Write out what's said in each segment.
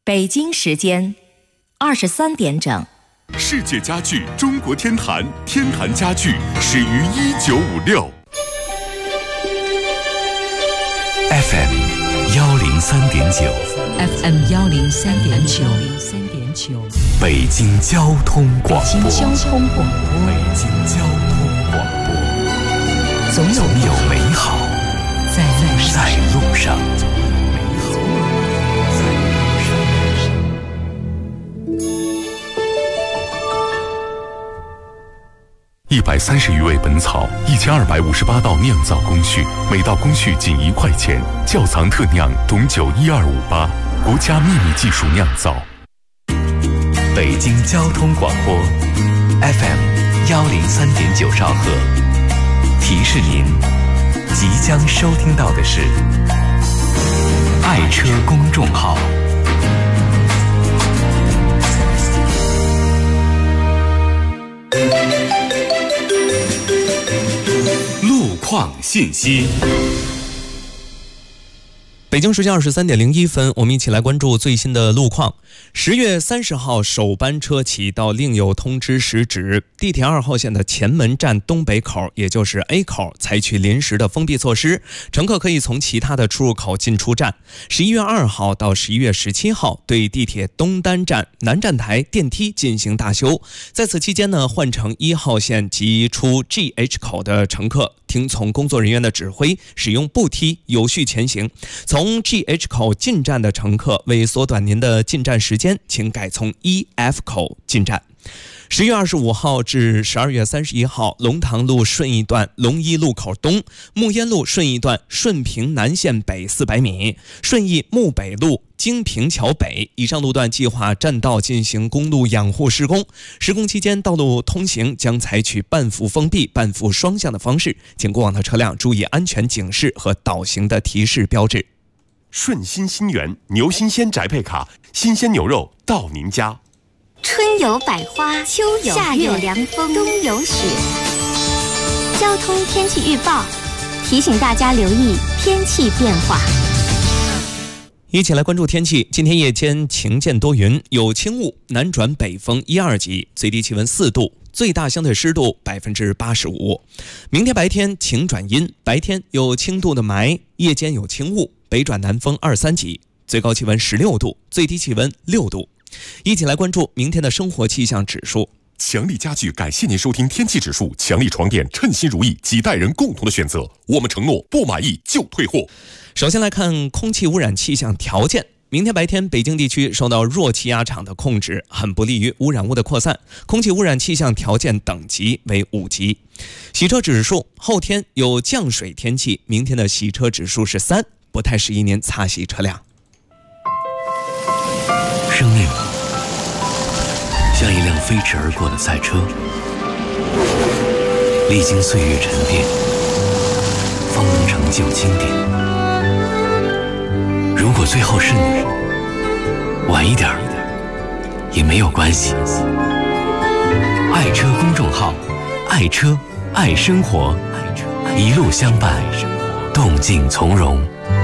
北京时间23点整。 世界家具中国天坛，天坛家具始于1956。FM 103.9 FM 103.9 北京交通广播。 北京交通广播。 北京交通广播。 总有美好在路上。 130余味本草，1258道酿造工序，每道工序仅1块钱。窖藏特酿董酒12588，国家秘密技术酿造。 北京交通广播 FM 103.9兆赫，提示您即将收听到的是爱车公众号。 路况信息。 北京时间23点01分，我们一起来关注最新的路况。10月30号首班车起到另有通知时止，地铁2号线的前门站东北口，也就是 A 口，采取临时的封闭措施，乘客可以从其他的出入口进出站。11月2号到11月17号，对地铁东单站、南站台电梯进行大修。在此期间呢，换乘1号线及出 GH 口的乘客，听从工作人员的指挥，使用步梯有序前行。从 GH 口进站的乘客，为缩短您的进站时间，请改从 EF 口进站。10月25号至12月31号，龙塘路顺义段龙一路口东、木烟路顺义段顺平南线北400米，顺义木北路京平桥北以上路段计划占道进行公路养护施工。施工期间，道路通行将采取半幅封闭、半幅双向的方式，请过往的车辆注意安全警示和导行的提示标志。 顺心新源牛新鲜宅配卡，新鲜牛肉到您家。 春有百花，秋有夏有凉风，冬有雪。交通天气预报提醒大家留意天气变化。 一起来关注天气。今天夜间晴间多云，有轻雾，南转北风1、2级，最低气温4度，最大相对湿度85%。明天白天晴转阴，白天有轻度的霾，夜间有轻雾，北转南风2、3级，最高气温16度，最低气温6度。一起来关注明天的生活气象指数。 强力家具感谢您收听天气指数。强力床垫称心如意，几代人共同的选择。我们承诺不满意就退货。 首先来看空气污染气象条件。明天白天，北京地区受到弱气压场的控制，很不利于污染物的扩散，空气污染气象条件等级为5级。洗车指数，后天有降水天气，明天的洗车指数是3，不太适宜您擦洗车辆。 生命像一辆飞驰而过的赛车，历经岁月沉淀，方能成就经典。如果最后是你，晚一点也没有关系。爱车公众号，爱车爱生活，一路相伴，动静从容。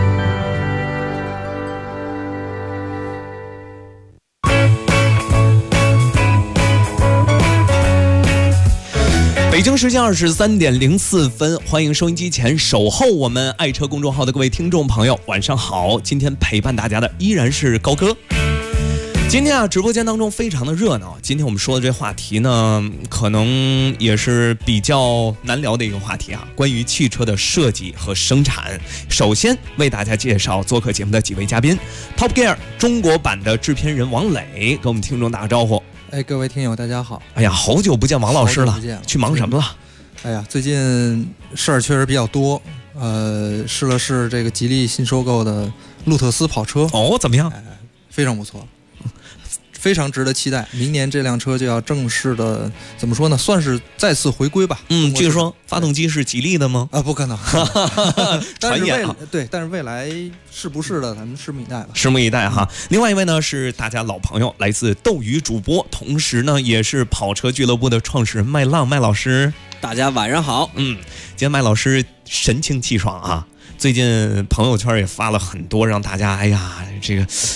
北京时间23点04分，欢迎收音机前守候我们爱车公众号的各位听众朋友，晚上好！今天陪伴大家的依然是高哥。今天直播间当中非常的热闹。今天我们说的这话题呢，可能也是比较难聊的一个话题啊，关于汽车的设计和生产。首先为大家介绍做客节目的几位嘉宾 ，Top Gear 中国版的制片人王磊，跟我们听众打个招呼。 各位听友大家好。 哎呀，好久不见王老师了，去忙什么了？ 哎呀，最近事儿确实比较多，试了试这个吉利新收购的路特斯跑车。 哦，怎么样？ 非常不错，非常值得期待。明年这辆车就要正式的，怎么说呢，算是再次回归吧。 据说发动机是吉利的吗？ 不可能。 传言啊。 对，但是未来是不是的，咱们拭目以待吧。 拭目以待哈。另外一位呢是大家老朋友，来自斗鱼主播，同时呢也是跑车俱乐部的创始人麦浪麦老师。 大家晚上好。 今天麦老师神清气爽啊，最近朋友圈也发了很多让大家这个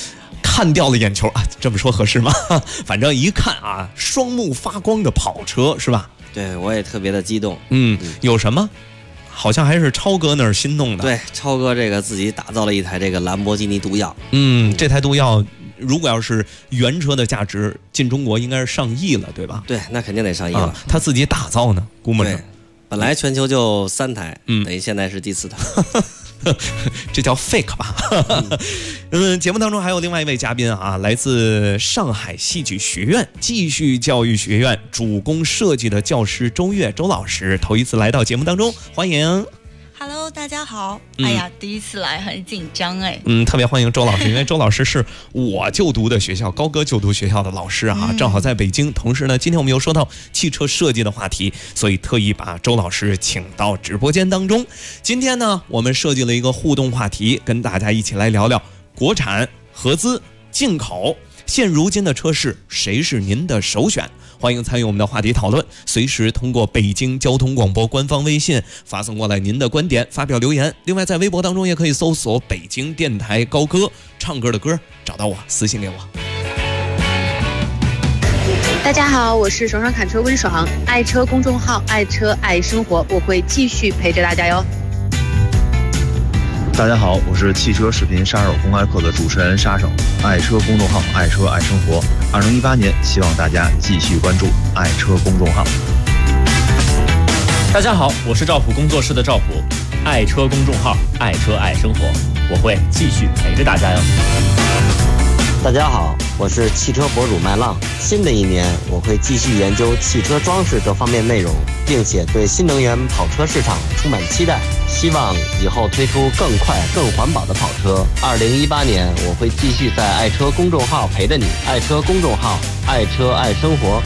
看掉了眼球啊，这么说合适吗？反正一看啊，双目发光的跑车是吧？ 对，我也特别的激动。 有什么？好像还是超哥那儿心动的。 对，超哥这个自己打造了一台这个兰博基尼毒药。 这台毒药如果要是原车的价值进中国应该是上亿了，对吧？ 对，那肯定得上亿了。 他自己打造呢，估摸着。 本来全球就3台，等于现在是第4台。 这叫 fake 吧？节目当中还有另外一位嘉宾啊，来自上海戏剧学院继续教育学院主攻设计的教师周越周老师，头一次来到节目当中，欢迎。 Hello， 大家好。哎呀，第一次来很紧张哎。 特别欢迎周老师，因为周老师是我就读的学校，高哥就读学校的老师啊，正好在北京。同时呢，今天我们又说到汽车设计的话题，所以特意把周老师请到直播间当中。今天呢，我们设计了一个互动话题，跟大家一起来聊聊国产、合资、进口。现如今的车市，谁是您的首选？欢迎参与我们的话题讨论，随时通过北京交通广播官方微信发送过来您的观点，发表留言。另外在微博当中也可以搜索北京电台高歌，唱歌的歌，找到我私信给我。 大家好，我是爽爽侃车温爽，爱车公众号爱车爱生活，我会继续陪着大家哟。 大家好，我是汽车视频杀手公开课的主持人杀手，爱车公众号爱车爱生活。2018年，希望大家继续关注爱车公众号。 大家好，我是赵普工作室的赵普，爱车公众号爱车爱生活，我会继续陪着大家哟。 大家好，我是汽车博主麦浪。新的一年，我会继续研究汽车装饰这方面内容，并且对新能源跑车市场充满期待，希望以后推出更快、更环保的跑车。2018年，我会继续在爱车公众号陪着你，爱车公众号，爱车爱生活。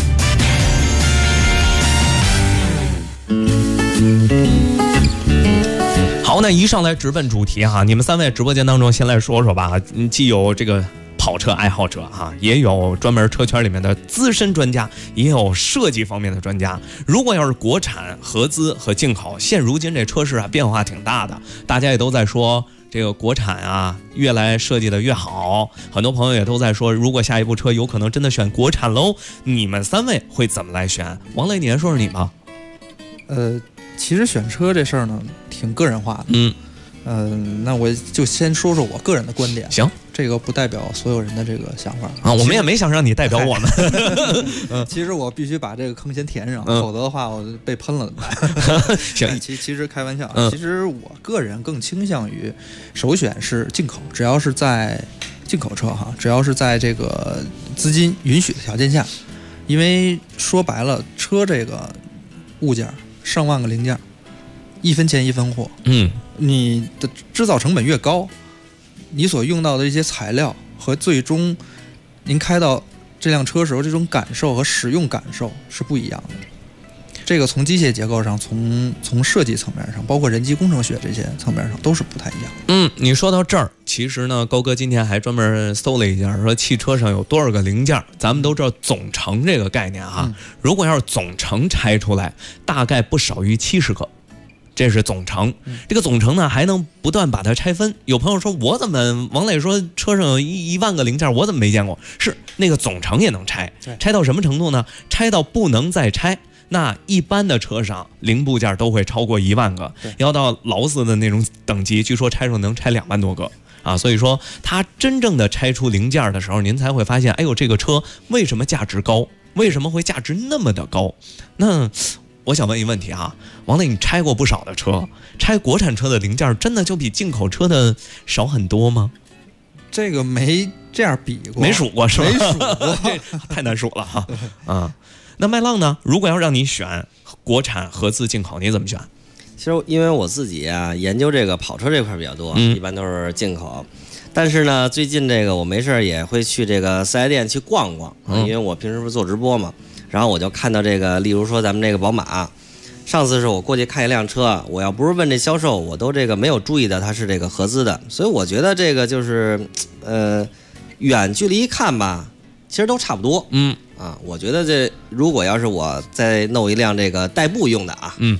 好，那一上来直奔主题哈，你们3位直播间当中先来说说吧，既有这个跑车爱好者哈，也有专门车圈里面的资深专家，也有设计方面的专家。如果要是国产、合资和进口，现如今这车市啊变化挺大的，大家也都在说这个国产啊越来设计的越好，很多朋友也都在说，如果下一部车有可能真的选国产喽，你们3位会怎么来选？王磊，你先说说你吧。 其实选车这事儿呢挺个人化的。那我就先说说我个人的观点。 行， 这个不代表所有人的这个想法啊，我们也没想让你代表我们。 其实我必须把这个坑先填上，否则的话我被喷了怎么办？ 行， 其实开玩笑，其实我个人更倾向于首选是进口，只要是在进口车哈，只要是在这个资金允许的条件下，因为说白了，车这个物件上万个零件，一分钱一分货。你的制造成本越高，你所用到的一些材料和最终您开到这辆车时候这种感受和使用感受是不一样的。这个从机械结构上，从设计层面上，包括人机工程学这些层面上都是不太一样。 你说到这儿，其实呢，高哥今天还专门搜了一下，说汽车上有多少个零件。咱们都知道总成这个概念哈，如果要是总成拆出来，大概不少于70个。这是总成，这个总成呢还能不断把它拆分。有朋友说，我怎么王磊说车上有1万个零件，我怎么没见过？是那个总成也能拆，拆到什么程度呢？拆到不能再拆。那一般的车上零部件都会超过1万个，要到劳斯的那种等级，据说拆上能拆2万多个啊。所以说，它真正的拆出零件的时候，您才会发现，哎呦，这个车为什么价值高？为什么会价值那么的高？那我想问一个问题哈，王磊，你拆过不少的车，拆国产车的零件真的就比进口车的少很多吗？ 这个没这样比过， 没数过是吧？ 没数过， 太难数了哈。那麦浪呢？如果要让你选国产、合资、进口，你怎么选？ 其实因为我自己啊研究这个跑车这块比较多，一般都是进口。但是呢，最近这个我没事也会去这个4S店去逛逛，因为我平时不是做直播嘛。然后我就看到这个，例如说咱们这个宝马，上次是我过去看一辆车，我要不是问这销售，我都这个没有注意到它是这个合资的，所以我觉得这个就是远距离看吧，其实都差不多。我觉得这如果要是我再弄一辆这个代步用的啊，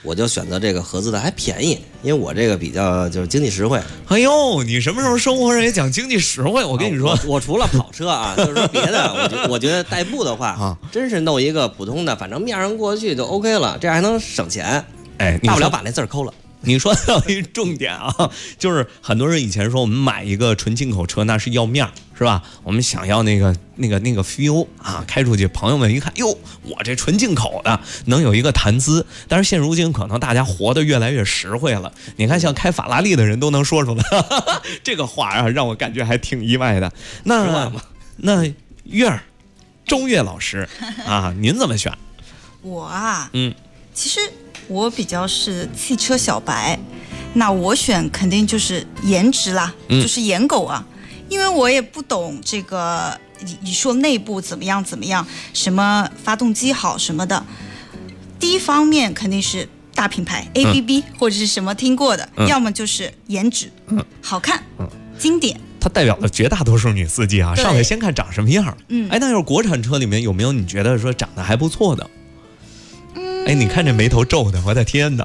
我就选择这个合资的，还便宜，因为我这个比较就是经济实惠。 哎呦，你什么时候生活上也讲经济实惠？我跟你说， 我除了跑车啊，就是说别的，我觉得代步的话啊， 真是弄一个普通的，反正面上过去就 OK 了，这样还能省钱。 哎， 大不了把那字儿抠了。 你说到一重点啊，就是很多人以前说我们买一个纯进口车那是要面儿，是吧？我们想要那个 feel 啊，开出去朋友们一看，哟，我这纯进口的能有一个谈资。但是现如今可能大家活得越来越实惠了，你看像开法拉利的人都能说出来，这个话啊让我感觉还挺意外的。那月儿，周月老师啊，您怎么选？ 我啊，其实我比较是汽车小白，那我选肯定就是颜值啦，就是颜狗啊，因为我也不懂这个，你说内部怎么样，什么发动机好什么的，第一方面肯定是大品牌 ABB 或者是什么听过的，要么就是颜值，好看，经典。 它代表了绝大多数女司机啊，上来先看长什么样。哎，那要是国产车里面有没有你觉得说长得还不错的？哎，你看这眉头皱的，我的天哪！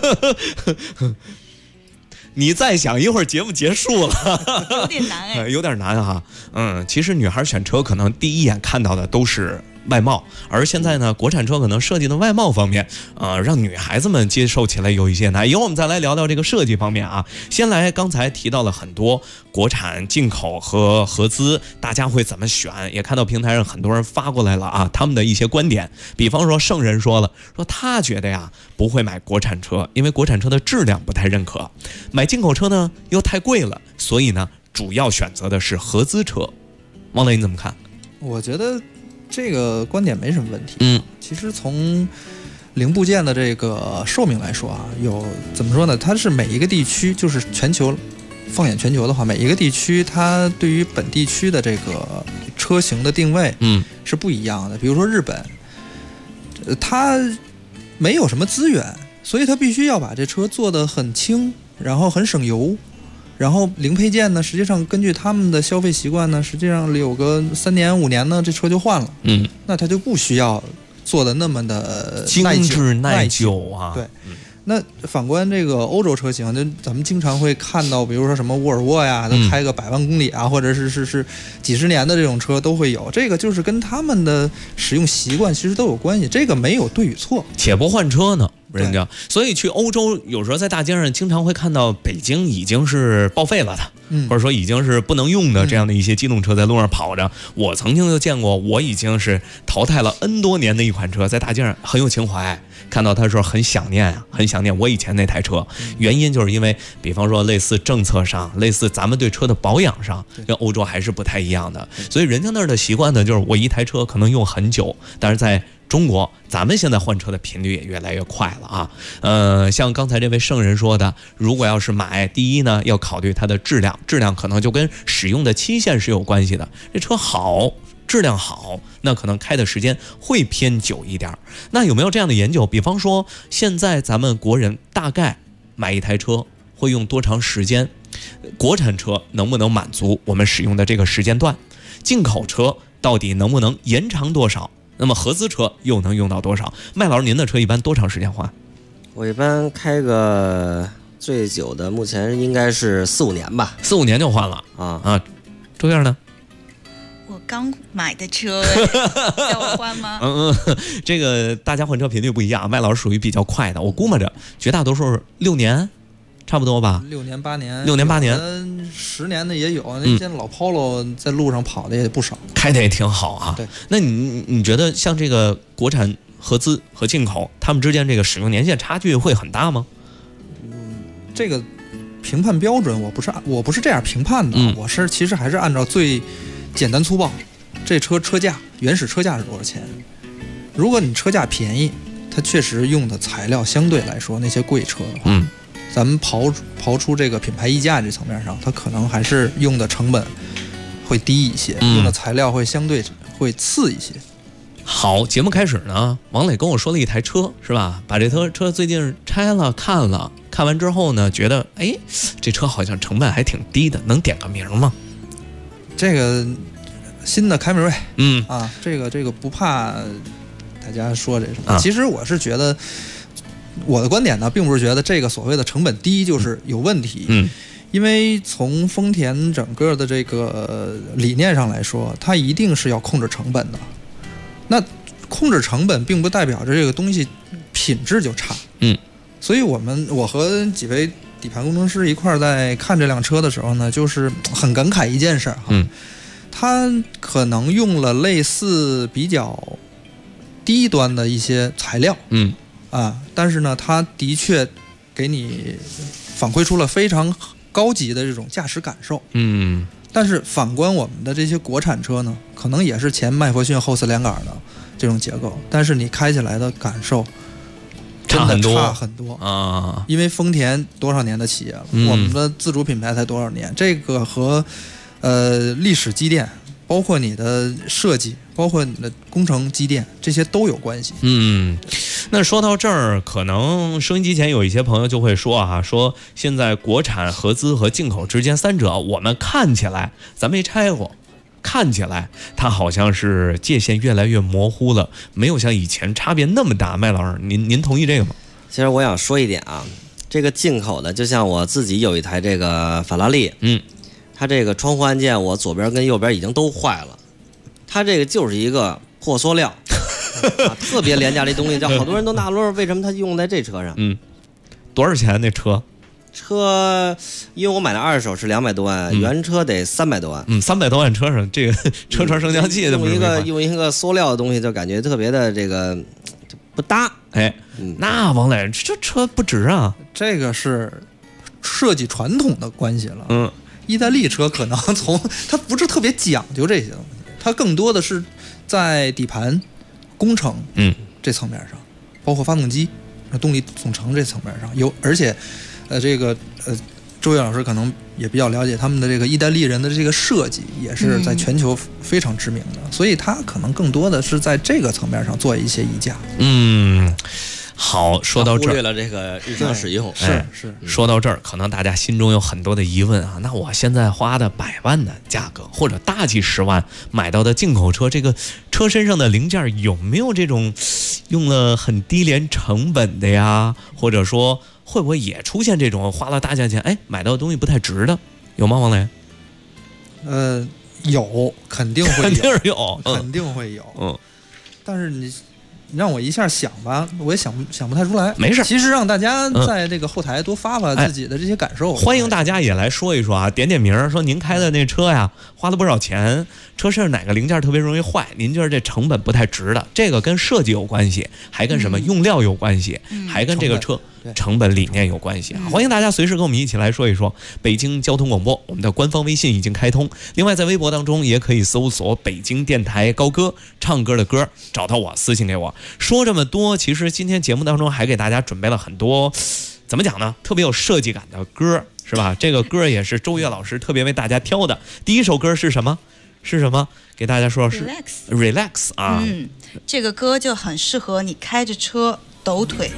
你再想一会儿节目结束了， 有点难哎， 有点难哈。其实女孩选车可能第一眼看到的都是外貌，而现在呢，国产车可能设计的外貌方面，让女孩子们接受起来有一些难。以后我们再来聊聊这个设计方面啊。先来，刚才提到了很多国产、进口和合资，大家会怎么选？也看到平台上很多人发过来了啊，他们的一些观点。比方说，圣人说了，说他觉得呀不会买国产车，因为国产车的质量不太认可，买进口车呢又太贵了，所以呢主要选择的是合资车。王磊，你怎么看？ 我觉得这个观点没什么问题。其实从零部件的这个寿命来说啊，怎么说呢？它是每一个地区，就是全球，放眼全球的话，每一个地区它对于本地区的这个车型的定位，是不一样的。比如说日本，它没有什么资源，所以它必须要把这车做得很轻，然后很省油。然后零配件呢，实际上根据他们的消费习惯呢，实际上有个3年5年呢，这车就换了。那它就不需要做的那么的精致耐久啊。 对。那反观这个欧洲车型，就咱们经常会看到，比如说什么沃尔沃呀，它开个100万公里啊，或者是几十年的这种车都会有。这个就是跟他们的使用习惯其实都有关系，这个没有对与错。 且不换车呢。人家，所以去欧洲有时候在大街上经常会看到北京已经是报废了的，或者说已经是不能用的这样的一些机动车在路上跑着。我曾经就见过，我已经是淘汰了 N 多年的一款车，在大街上很有情怀，看到它的时候很想念啊，很想念我以前那台车。原因就是因为，比方说类似政策上，类似咱们对车的保养上，跟欧洲还是不太一样的。所以人家那儿的习惯呢，就是我一台车可能用很久，但是在中国，咱们现在换车的频率也越来越快了啊。像刚才这位圣人说的，如果要是买，第一呢，要考虑它的质量，质量可能就跟使用的期限是有关系的。这车好，质量好，那可能开的时间会偏久一点。那有没有这样的研究？比方说，现在咱们国人大概买一台车会用多长时间？国产车能不能满足我们使用的这个时间段？进口车到底能不能延长多少？那么合资车又能用到多少？麦老师，您的车一般多长时间换？ 我一般开个最久的，目前应该是4、5年吧。 4、5年就换了啊。周燕呢？ 我刚买的车，要我换吗？ 这个大家换车频率不一样，麦老师属于比较快的，我估摸着绝大多数6年。差不多吧 ，6年8年 ，6年8年 ，10年的也有。那现在老 Polo 在路上跑的也不少， 开的也挺好啊。 对， 那你觉得像这个国产、合资和进口，他们之间这个使用年限差距会很大吗？ 这个评判标准我不是这样评判的，我是其实还是按照最简单粗暴，这车价原始车价是多少钱？如果你车价便宜，它确实用的材料相对来说那些贵车的话，咱们刨出这个品牌溢价这层面上，它可能还是用的成本会低一些，用的材料会相对会次一些。 好，节目开始呢，王磊跟我说了一台车，是吧？把这车最近拆了看了，看完之后呢，觉得这车好像成本还挺低的，能点个名吗？ 这个新的凯美瑞，这个不怕大家说这什么，其实我是觉得我的观点呢，并不是觉得这个所谓的成本低就是有问题。因为从丰田整个的这个理念上来说，它一定是要控制成本的。那控制成本并不代表着这个东西品质就差。所以我和几位底盘工程师一块儿在看这辆车的时候呢，就是很感慨一件事哈。它可能用了类似比较低端的一些材料，但是呢，它的确给你反馈出了非常高级的这种驾驶感受。但是反观我们的这些国产车呢，可能也是前麦弗逊后4连杆的这种结构，但是你开起来的感受真的差很多啊！因为丰田多少年的企业了，我们的自主品牌才多少年，这个和历史积淀，包括你的设计，包括你的工程积淀，这些都有关系。 那说到这儿，可能收音机前有一些朋友就会说啊，说现在国产、合资和进口之间三者，我们看起来咱没拆过，看起来它好像是界限越来越模糊了，没有像以前差别那么大。麦老师，您同意这个吗？ 其实我想说一点啊，这个进口的，就像我自己有一台这个法拉利，它这个窗户按键我左边跟右边已经都坏了，它这个就是一个破塑料。特别廉价的东西，叫好多人都纳闷为什么它用在这车上。 多少钱那车？ 因为我买的二手是200多万，原车得300多万。 300多万车上，这个车窗升降器用一个塑料的东西，就感觉特别的这个不搭。 那王磊，这车不值啊！ 这个是设计传统的关系了。意大利车可能它不是特别讲究这些东西，它更多的是在底盘工程这层面上，包括发动机、动力总成这层面上有，而且周越老师可能也比较了解他们的这个意大利人的这个设计，也是在全球非常知名的，所以他可能更多的是在这个层面上做一些溢价。 好，说到这儿， 忽略了这个日常使用。 是说到这儿，可能大家心中有很多的疑问啊。那我现在花的100万的价格，或者大几10万买到的进口车，这个车身上的零件有没有这种用了很低廉成本的呀？或者说会不会也出现这种花了大价钱，买到的东西不太值的？有吗，王磊？ 有，肯定会有， 肯定是有， 肯定会有。但是你让我一下想吧，我也想不太出来。没事，其实让大家在这个后台多发发自己的这些感受。 欢迎大家也来说一说啊，点名说您开的那车呀，花了不少钱，车身上哪个零件特别容易坏，您觉得这成本不太值的？这个跟设计有关系，还跟什么用料有关系，还跟这个车成本理念有关系啊！欢迎大家随时跟我们一起来说一说。北京交通广播，我们的官方微信已经开通，另外在微博当中也可以搜索北京电台高歌，唱歌的歌，找到我私信给我。说这么多，其实今天节目当中还给大家准备了很多，怎么讲呢？特别有设计感的歌，是吧？这个歌也是周越老师特别为大家挑的。第一首歌是什么？给大家说是 Relax 啊。 这个歌就很适合你开着车抖腿。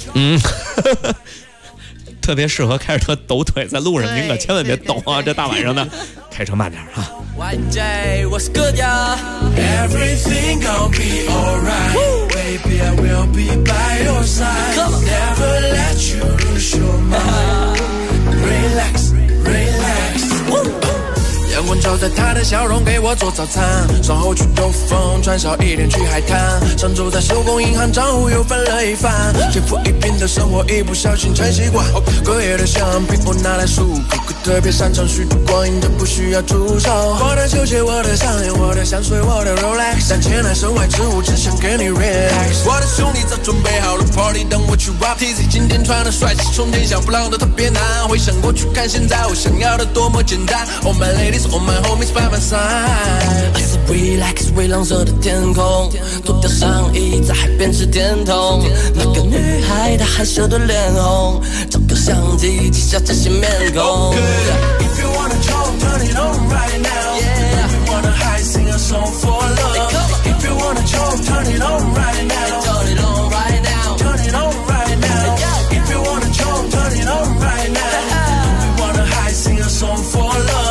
特别适合开着车抖腿，在路上您可千万别抖啊！这大晚上的，开车慢点啊。 YJ, what's good, y'all? Everything gon' be alright. Baby, I will be by your side. Never let you lose your mind. Relax, relax. 阳光照在他的笑容，给我做早餐。稍后去兜风，穿少一点去海滩。上周在手工银行账户又翻了一番，天赋异禀的生活一不小心成习惯。隔夜的香槟我拿来漱口，特别擅长虚度光阴，这不需要助手。我的球鞋，我的项链，我的香水，我的 Rolex， 三千来身外之物，只想给你 relax。我的兄弟早准备好了 party， 等我去 rap TZ， 今天穿的帅气，冲天想不浪的特别难。回想过去，看现在，我想要的多么简单。Oh my ladies。All my homies by my side。 I said relax， 微浪色的天空，脱掉上衣，在海边吃甜筒。那个女孩她害羞的脸红，找个相机记下这些面孔。If you wanna choke, turn it on right now. Yeah. If you wanna high, sing a song for love. If you wanna choke, turn it on right now. Turn it on right now. Turn it on right now. If you wanna choke, turn it on right now. If you wanna high, sing a song for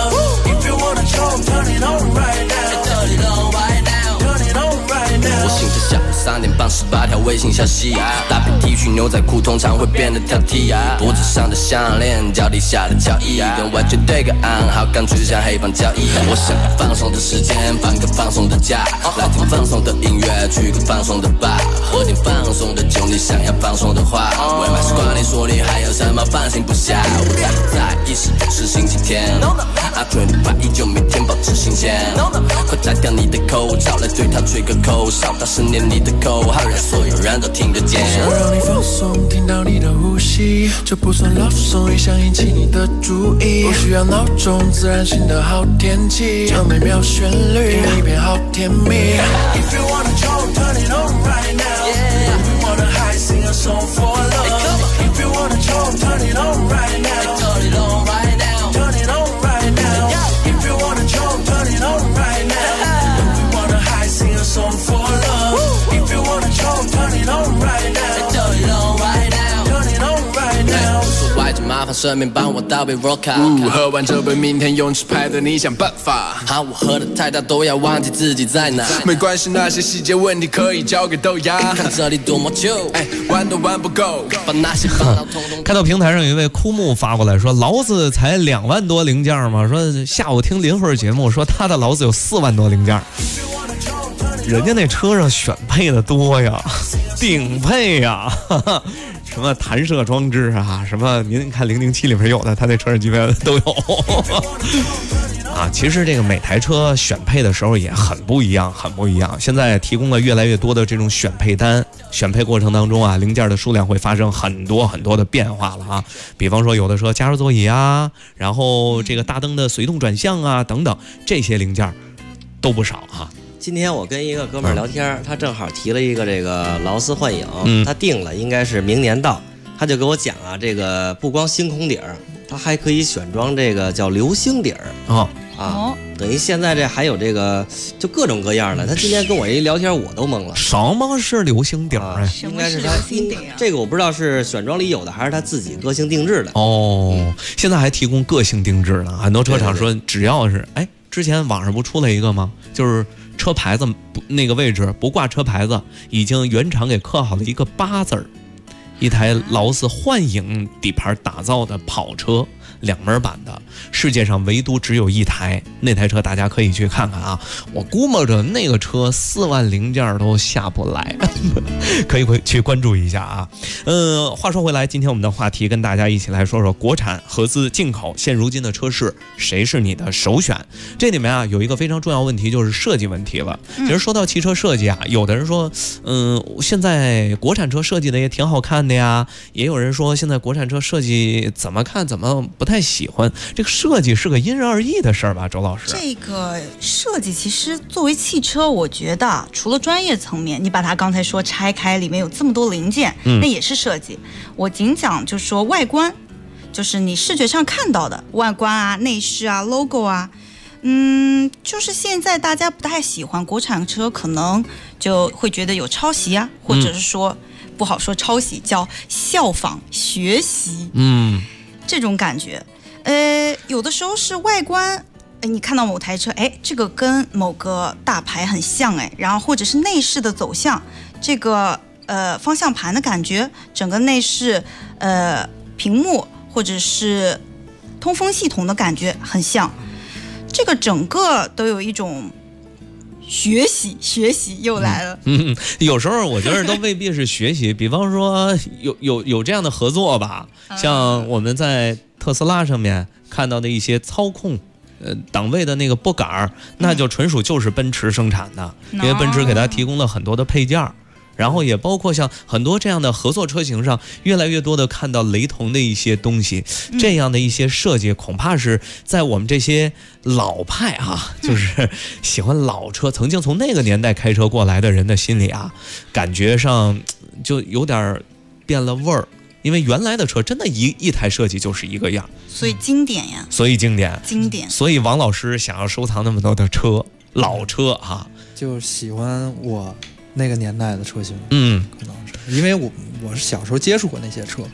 love.Turn it on right now. Turn it on right now. Turn it on right now. 我醒着下午 3点半18条微信消息，大片 T 恤牛仔裤通常会变得挑剔，脖子上的项链，脚底下的交易，跟外界对个暗号，干脆像黑帮交易。我想要放松的时间，放个放松的假，来听放松的音乐，去个放松的吧，喝点放松的酒，你想要放松的话，未满时光里说你还有什么放心不下？我在不在意是星期天，阿追你把依旧每天保持新鲜，快摘掉你的口罩来对他吹个口哨，大声念你的口号，让所有人都听得见。 想让你放松，听到你的呼吸，这不算 love song， 也想引起你的注意。不需要闹钟，自然醒的好天气，这美妙旋律，一片好甜蜜。If you wanna choke, turn it on right now. If you wanna high, sing a song for love. If you wanna choke, turn it on right now. Turn it on right now. Turn it on right now. If you wanna choke, turn it on right now. If you wanna high, sing a song for love. If you wanna choke, turn it on right now. Turn it on right now. Turn it on right now. 说外就麻烦顺便帮我倒杯 vodka。 喝完这杯，明天泳池排队，你想办法？ 好，我喝的太大，都要忘记自己在哪。 没关系，那些细节问题可以交给豆芽。 看这里多么旧， 玩都玩不够。 把那些烦恼统统。 看到平台上有一位枯木发过来说，劳斯才2万多零件吗？说下午听林慧节目说他的劳斯有4万多零件。人家那车上选配的多呀，顶配呀，什么弹射装置啊，什么您看007里面有的，他那车上基本都有。啊，其实这个每台车选配的时候也很不一样，很不一样。现在提供了越来越多的这种选配单，选配过程当中啊，零件的数量会发生很多很多的变化了啊。比方说有的车加热座椅啊，然后这个大灯的随动转向啊等等，这些零件都不少哈。 今天我跟一个哥们儿聊天，他正好提了一个这个劳斯幻影，他定了应该是明年到，他就给我讲啊，这个不光星空底儿，它还可以选装这个叫流星底儿等于现在这还有这个就各种各样的。他今天跟我一聊天，我都懵了。 什么是流星底儿？ 应该是他这个我不知道是选装里有的，还是他自己个性定制的。 哦，现在还提供个性定制呢。很多车厂说，只要是之前网上不出来一个吗？就是车牌子那个位置不挂车牌子，已经原厂给刻好了一个8字儿。一台劳斯幻影底盘打造的跑车，2门版的，世界上唯独只有一台，那台车大家可以去看看啊。我估摸着那个车4万零件都下不来，可以去关注一下啊。话说回来，今天我们的话题跟大家一起来说说国产、合资、进口，现如今的车市谁是你的首选？这里面啊有一个非常重要问题，就是设计问题了。其实说到汽车设计啊，有的人说，现在国产车设计的也挺好看的呀，也有人说现在国产车设计怎么看怎么不太喜欢。这个设计是个因人而异的事儿吧，周老师？ 这个设计其实作为汽车，我觉得除了专业层面，你把它刚才说拆开，里面有这么多零件，那也是设计。我仅讲就是说外观，就是你视觉上看到的外观啊、内饰啊、logo 啊。就是现在大家不太喜欢国产车，可能就会觉得有抄袭啊，或者是说不好说抄袭，叫效仿学习，这种感觉。有的时候是外观，你看到某台车，这个跟某个大牌很像，然后或者是内饰的走向，这个方向盘的感觉，整个内饰屏幕或者是通风系统的感觉很像。这个整个都有一种学习又来了。 有时候我觉得都未必是学习，比方说有这样的合作吧，像我们在特斯拉上面看到的一些操控档位的那个拨杆，那就纯属就是奔驰生产的，因为奔驰给它提供了很多的配件。然后也包括像很多这样的合作车型上，越来越多的看到雷同的一些东西，这样的一些设计，恐怕是在我们这些老派就是喜欢老车，曾经从那个年代开车过来的人的心里啊，感觉上就有点变了味儿。因为原来的车真的一台设计就是一个样， 所以经典呀， 所以王老师想要收藏那么多的车，老车就喜欢我那个年代的车型，可能是因为我是小时候接触过那些车，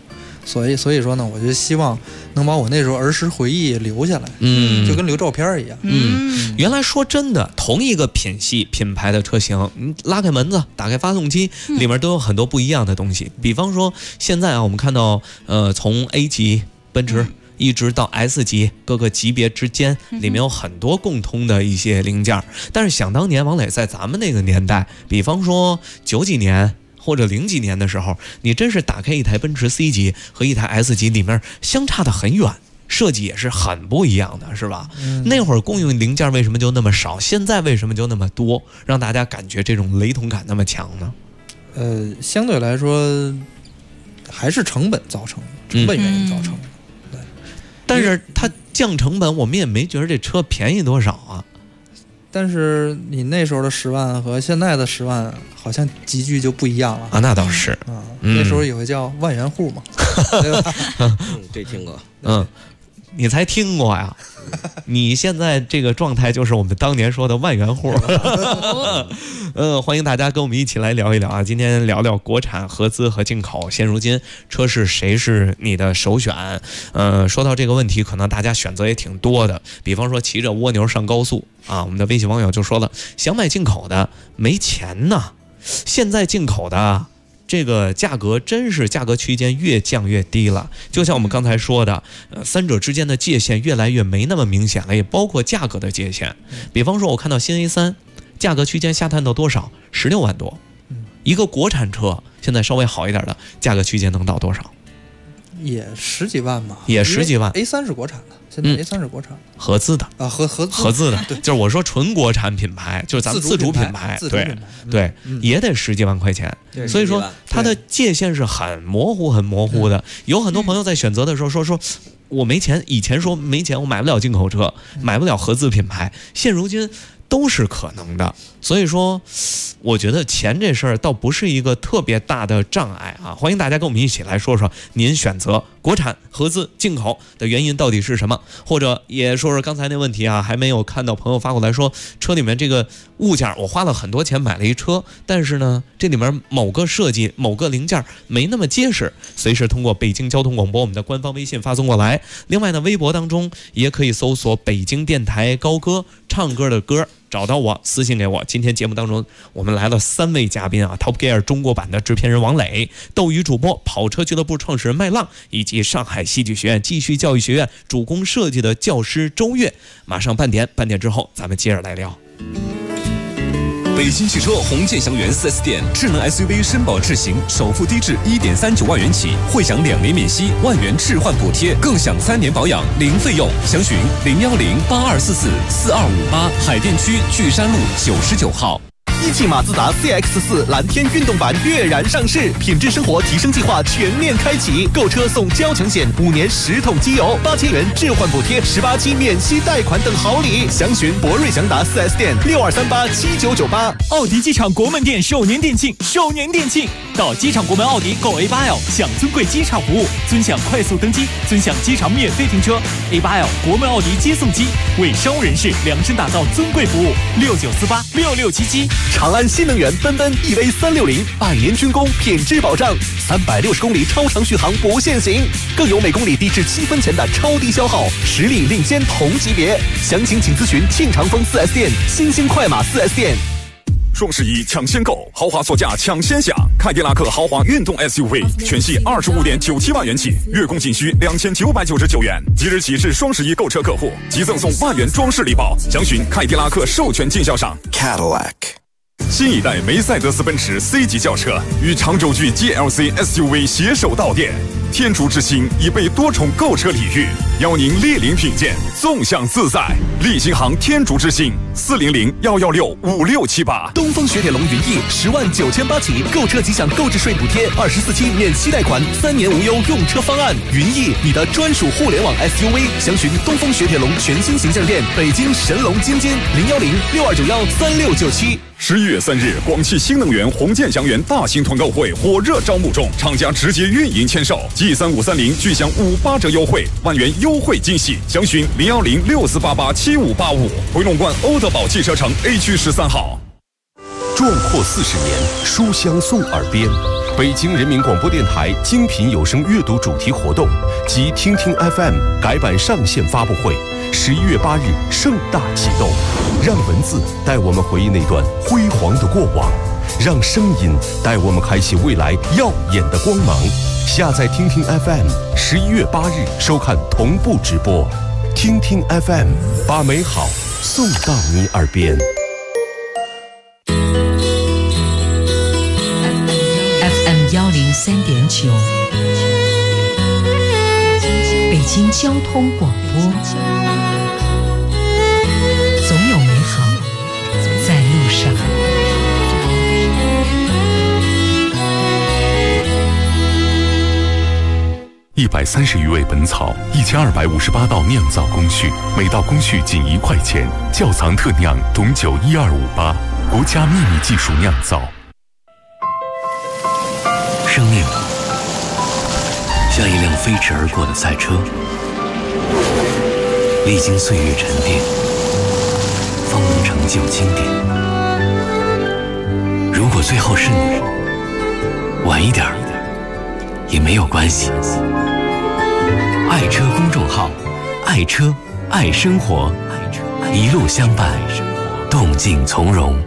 所以说呢，我就希望能把我那时候儿时回忆留下来，就跟留照片一样。 原来说真的，同一个品牌的车型，拉开门子，打开发动机，里面都有很多不一样的东西。比方说现在啊，我们看到从 A 级奔驰一直到 S 级各个级别之间，里面有很多共通的一些零件。但是想当年王磊在咱们那个年代，比方说90几年或者00几年的时候，你真是打开一台奔驰 C 级和一台 S 级，里面相差得很远，设计也是很不一样的，是吧？那会儿供应零件为什么就那么少，现在为什么就那么多，让大家感觉这种雷同感那么强呢？ 相对来说还是成本造成的，成本原因造成的。对， 但是它降成本，我们也没觉得这车便宜多少啊。 但是你那时候的10万和现在的10万好像集聚就不一样了啊。那倒是啊，那时候有个叫万元户嘛，对吧？ 这听过。 你才听过呀？你现在这个状态就是我们当年说的万元户。欢迎大家跟我们一起来聊一聊啊！今天聊聊国产、合资和进口。现如今车市谁是你的首选？说到这个问题，可能大家选择也挺多的。比方说骑着蜗牛上高速啊，我们的微信网友就说了，想买进口的没钱呢。现在进口的这个价格真是价格区间越降越低了，就像我们刚才说的，三者之间的界限越来越没那么明显了，也包括价格的界限。比方说我看到新 A3 价格区间下探到多少？16万多。一个国产车现在稍微好一点的价格区间能到多少？ 也10几万吧， 也10几万。 A3 是国产的，现在 A3 是国产的， 合资的啊，合资的，就是我说纯国产品牌，就是咱们自主品牌，对，也得10几万块钱。所以说它的界限是很模糊的。有很多朋友在选择的时候说我没钱，以前说没钱我买不了进口车，买不了合资品牌，现如今都是可能的。所以说我觉得钱这事儿倒不是一个特别大的障碍啊！欢迎大家跟我们一起来说说您选择国产、合资、进口的原因到底是什么，或者也说说刚才那问题啊，还没有看到朋友发过来说车里面这个物件我花了很多钱买了一车，但是呢这里面某个设计某个零件没那么结实，随时通过北京交通广播我们的官方微信发送过来。另外呢，微博当中也可以搜索北京电台高歌，唱歌的歌，找到我私信给我。今天节目当中我们来了3位嘉宾啊， Top Gear 中国版的制片人王磊，斗鱼主播跑车俱乐部创始人麦浪，以及上海戏剧学院继续教育学院主攻设计的教师周越。马上半点之后咱们接着来聊。 北京汽车红箭祥源 4S 店，智能 SUV 绅宝智行，首付低至1.39万元起，会享2年免息，万元置换补贴，更享3年保养零费用。详询010-8244-4258，海淀区巨山路99号。 一汽马自达 CX-4 蓝天运动版跃然上市，品质生活提升计划全面开启，购车送交强险，5年10桶机油，8000元置换补贴，18期免息贷款等好礼。详询博瑞祥达 4S 店62387998。 奥迪机场国门店首年店庆，到机场国门奥迪购 A8L 享尊贵机场服务，尊享快速登机，尊享机场免费停车。A8L 国门奥迪接送机为商务人士量身打造尊贵服务，69486677。 长安新能源奔奔 EV360，100年军工品质保障，360公里超长续航不限行，更有每公里低至7分钱的超低消耗，实力领先同级别。详情请咨询庆长丰 4S 店、新兴快马 4S 店。 双11抢先购，豪华座驾抢先享，凯迪拉克豪华运动 SUV 全系25.97万元起，月供仅需2999元。即日起至双11购车客户即赠送万元装饰礼包，详询凯迪拉克授权经销商 Cadillac。新一代梅赛德斯奔驰 C 级轿车与长轴距 GLC SUV 携手到店，天竺之星已被多重购车礼遇，邀您莅临品鉴，纵享自在。立新行天竺之星400-116-5678。 东风雪铁龙云翼10.98万起，购车即享购置税补贴，24期免息贷款，3年无忧用车方案。云翼，你的专属互联网 SUV。详询东风雪铁龙全新形象店，北京神龙津津010-6291-3697。 11月3日，广汽新能源红箭祥源大型团购会火热招募中，厂家直接运营签售，G3530具享58折优惠，万元优惠惊喜。详询010-6488-7585。回龙观欧德宝汽车城 A 区13号。 壮阔40年，书香送耳边。 北京人民广播电台精品有声阅读主题活动及听听 FM 改版上线发布会，11月8日盛大启动。让文字带我们回忆那段辉煌的过往，让声音带我们开启未来耀眼的光芒。下载听听 FM，11月8日收看同步直播。听听 FM， 把美好送到你耳边。 FM 103.9，北京交通广播，总有美好在路上。 130余味本草，1258道酿造工序，每道工序仅1块钱。窖藏特酿董酒12588，国家秘密技术酿造。 生命像一辆飞驰而过的赛车，历经岁月沉淀，方能成就经典。如果最后是你，晚一点也没有关系。爱车公众号，爱车爱生活，一路相伴，动静从容。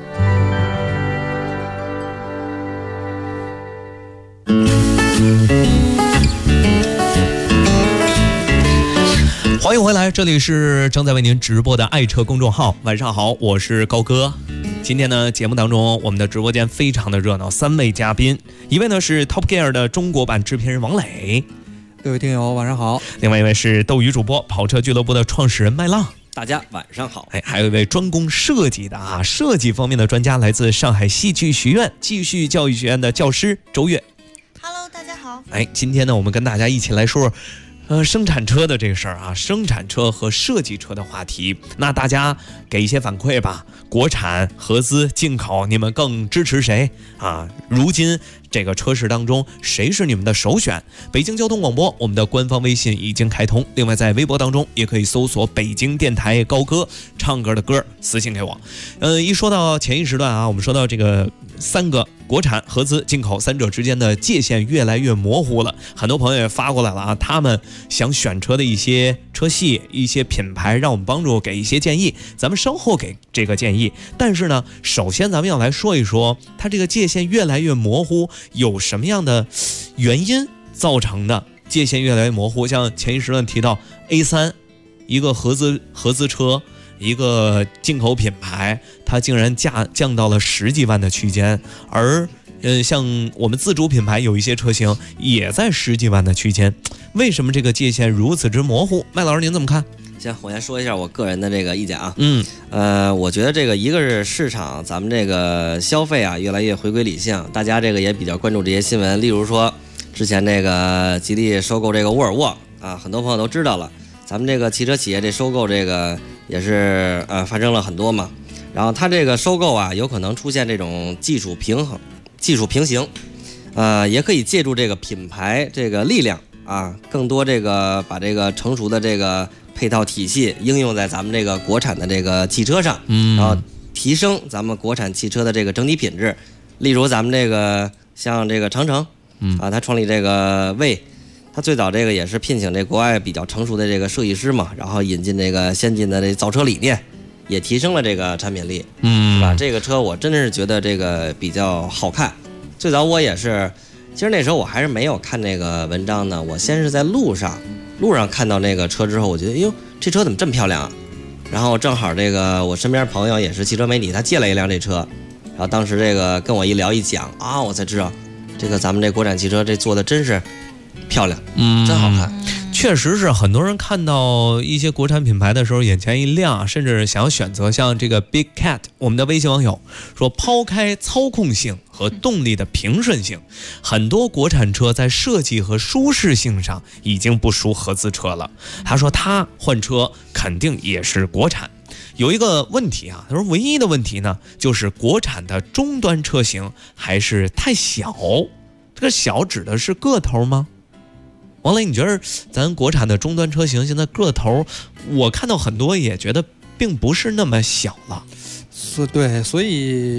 欢迎回来，这里是正在为您直播的爱车公众号。晚上好，我是高哥。今天呢，节目当中我们的直播间非常的热闹，3位嘉宾，一位呢是 Top Gear 的中国版制片人王磊， 各位听友晚上好。 另外一位是斗鱼主播跑车俱乐部的创始人麦浪， 大家晚上好。 还有一位专攻设计的设计方面的专家，来自上海戏剧学院继续教育学院的教师周越。 Hello， 大家好。 今天呢，我们跟大家一起来说生产车的这个事儿生产车和设计车的话题。那大家给一些反馈吧，国产、合资、进口，你们更支持谁如今这个车市当中，谁是你们的首选？北京交通广播，我们的官方微信已经开通，另外在微博当中也可以搜索北京电台高歌，唱歌的歌私信给我。一说到前一时段我们说到这个3个国产、合资、进口3者之间的界限越来越模糊了，很多朋友也发过来了他们想选车的一些车系、一些品牌，让我们帮助给一些建议，咱们稍后给这个建议。但是呢，首先咱们要来说一说，它这个界限越来越模糊，有什么样的原因造成的界限越来越模糊？像前一时段提到 A3， 一个合资车，一个进口品牌，它竟然降到了10几万的区间，而像我们自主品牌有一些车型也在10几万的区间，为什么这个界限如此之模糊？麦老师您怎么看？ 行，我先说一下我个人的这个意见我觉得这个一个是市场，咱们这个消费越来越回归理性，大家这个也比较关注这些新闻，例如说之前这个吉利收购这个沃尔沃很多朋友都知道了，咱们这个汽车企业这收购这个也是发生了很多嘛，然后它这个收购有可能出现这种技术平行，也可以借助这个品牌这个力量更多这个把这个成熟的这个配套体系应用在咱们这个国产的这个汽车上，然后提升咱们国产汽车的这个整体品质。例如咱们这个像这个长城他创立这个魏，他最早这个也是聘请这国外比较成熟的这个设计师嘛，然后引进这个先进的这造车理念，也提升了这个产品力，是吧？这个车我真的是觉得这个比较好看。最早我也是，其实那时候我还是没有看那个文章呢，我先是在路上看到那个车之后，我觉得哟，这车怎么这么漂亮然后正好这个我身边朋友也是汽车媒体，他借了一辆这车，然后当时这个跟我一聊一讲我才知道这个咱们这国产汽车这做的真是漂亮，真好看。 确实是很多人看到一些国产品牌的时候眼前一亮，甚至想要选择像这个 Big Cat， 我们的微信网友说，抛开操控性和动力的平顺性，很多国产车在设计和舒适性上已经不输合资车了。他说他换车肯定也是国产，有一个问题他说唯一的问题呢，就是国产的终端车型还是太小。这个小指的是个头吗？王磊，你觉得咱国产的终端车型现在个头，我看到很多也觉得并不是那么小了。 对，所以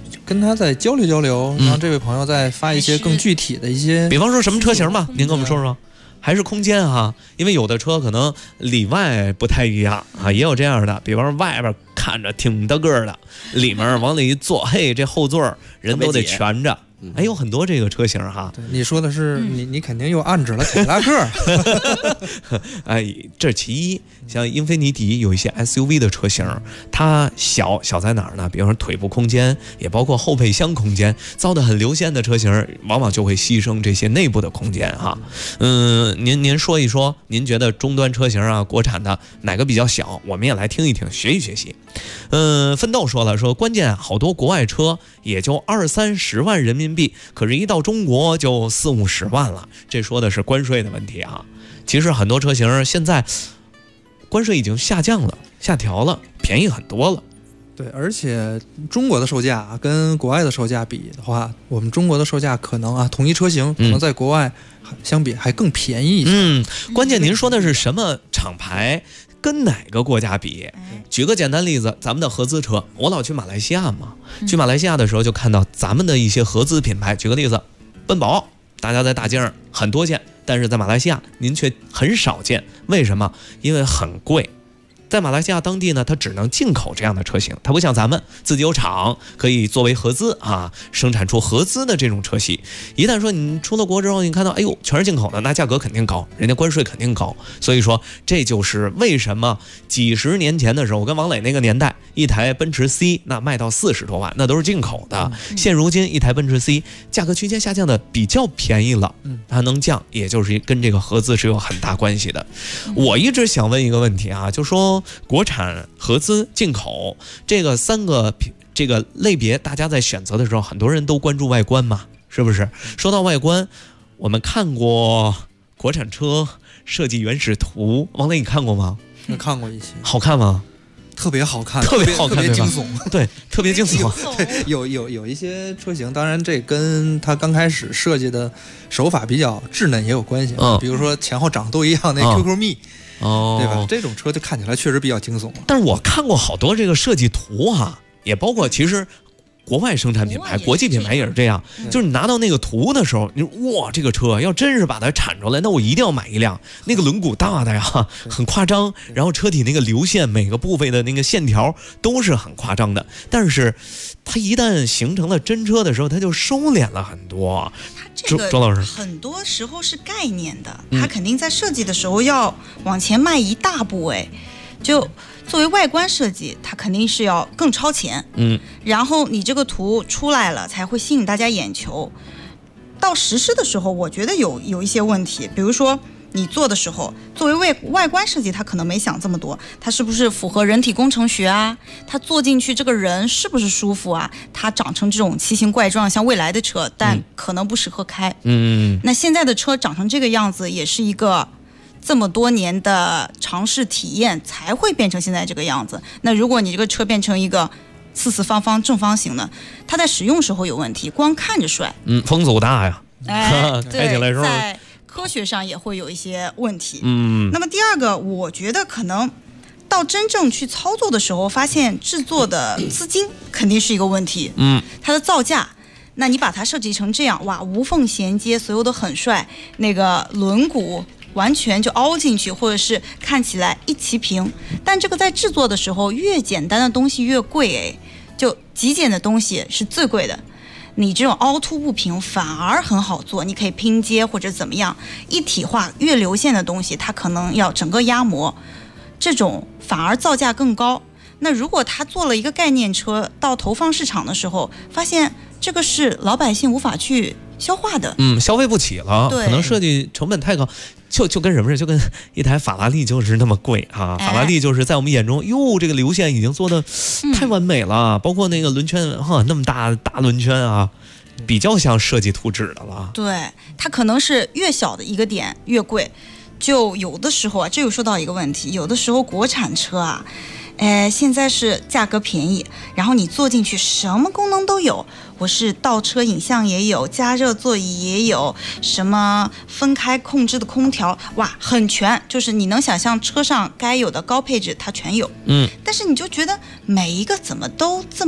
跟他再交流交流，让这位朋友再发一些更具体的一些， 比方说什么车型吧，您跟我们说说。还是空间哈，因为有的车可能里外不太一样啊，也有这样的，比方说外边看着挺大个的，里面往里一坐，嘿，这后座人都得全着。哎，有很多这个车型哈。 你说的是你肯定又暗指了凯迪拉克。 哎，这是其一。像英菲尼迪有一些 SUV 的车型，它小在哪儿呢？比方说腿部空间，也包括后备箱空间，造的很流线的车型，往往就会牺牲这些内部的空间哈。您说一说，您觉得终端车型啊，国产的哪个比较小？我们也来听一听，学习。奋斗说了，说关键好多国外车也就20-30万人民币，可是一到中国就40-50万了。这说的是关税的问题啊。其实很多车型现在关税已经下降了，下调了，便宜很多了。 对，而且中国的售价跟国外的售价比的话，我们中国的售价可能啊，同一车型可能在国外相比还更便宜一些。 关键您说的是什么厂牌？跟哪个国家比？举个简单例子，咱们的合资车，我老去马来西亚嘛，去马来西亚的时候就看到咱们的一些合资品牌。举个例子，奔宝，大家在大街上很多见，但是在马来西亚您却很少见。为什么？因为很贵。在马来西亚当地呢，它只能进口这样的车型，它不像咱们自己有厂可以作为合资啊，生产出合资的这种车系。一旦说你出了国之后，你看到哎呦全是进口的，那价格肯定高，人家关税肯定高。所以说这就是为什么几十年前的时候，我跟王磊那个年代，一台奔驰 C 那卖到40多万，那都是进口的。现如今一台奔驰 C 价格区间下降的比较便宜了，它能降，也就是跟这个合资是有很大关系的。我一直想问一个问题啊，就说国产、合资、进口这个3个这个类别，大家在选择的时候，很多人都关注外观嘛，是不是？说到外观，我们看过国产车设计原始图，王磊你看过吗？ 看过一些。 好看吗？ 特别好看， 特别好看， 特别惊悚。 对，特别惊悚。 对，有一些车型，当然这跟它刚开始设计的手法比较稚嫩也有关系。比如说前后长都一样那 QQ 蜜。对吧？这种车就看起来确实比较惊悚。 但是我看过好多这个设计图啊，也包括其实国外生产品牌、国际品牌也是这样。就是你拿到那个图的时候，你哇，这个车要真是把它产出来，那我一定要买一辆。那个轮毂大的呀，很夸张，然后车体那个流线每个部位的那个线条都是很夸张的。但是它一旦形成了真车的时候，它就收敛了很多。 这个很多时候是概念的，它肯定在设计的时候要往前迈一大步。就作为外观设计，它肯定是要更超前。然后你这个图出来了，才会吸引大家眼球。到实施的时候，我觉得有一些问题，比如说你做的时候，作为外观设计，他可能没想这么多，他是不是符合人体工程学啊？他坐进去这个人是不是舒服啊？他长成这种奇形怪状，像未来的车，但可能不适合开。那现在的车长成这个样子，也是一个这么多年的尝试体验才会变成现在这个样子。那如果你这个车变成一个四四方方正方形的，它在使用时候有问题，光看着帅， 风阻大呀， 开起来时候在科学上也会有一些问题。那么第二个，我觉得可能到真正去操作的时候，发现制作的资金肯定是一个问题。它的造价，那你把它设计成这样，哇，无缝衔接，所有的很帅，那个轮毂完全就凹进去，或者是看起来一齐平。但这个在制作的时候，越简单的东西越贵，就极简的东西是最贵的。你这种凹凸不平反而很好做，你可以拼接或者怎么样，一体化越流线的东西，它可能要整个压模，这种反而造价更高。那如果他做了一个概念车到投放市场的时候，发现这个是老百姓无法去消化的， 消费不起了，可能设计成本太高，就跟什么似的，就跟一台法拉利就是那么贵啊。法拉利就是在我们眼中，哟，这个流线已经做的太完美了，包括那个轮圈那么大轮圈啊，比较像设计图纸的了。 对，它可能是越小的一个点越贵。就有的时候啊，这又说到一个问题，有的时候国产车啊，现在是价格便宜，然后你坐进去什么功能都有，我是倒车影像也有，加热座椅也有，什么分开控制的空调，哇，很全，就是你能想象车上该有的高配置它全有。但是你就觉得每一个怎么都这么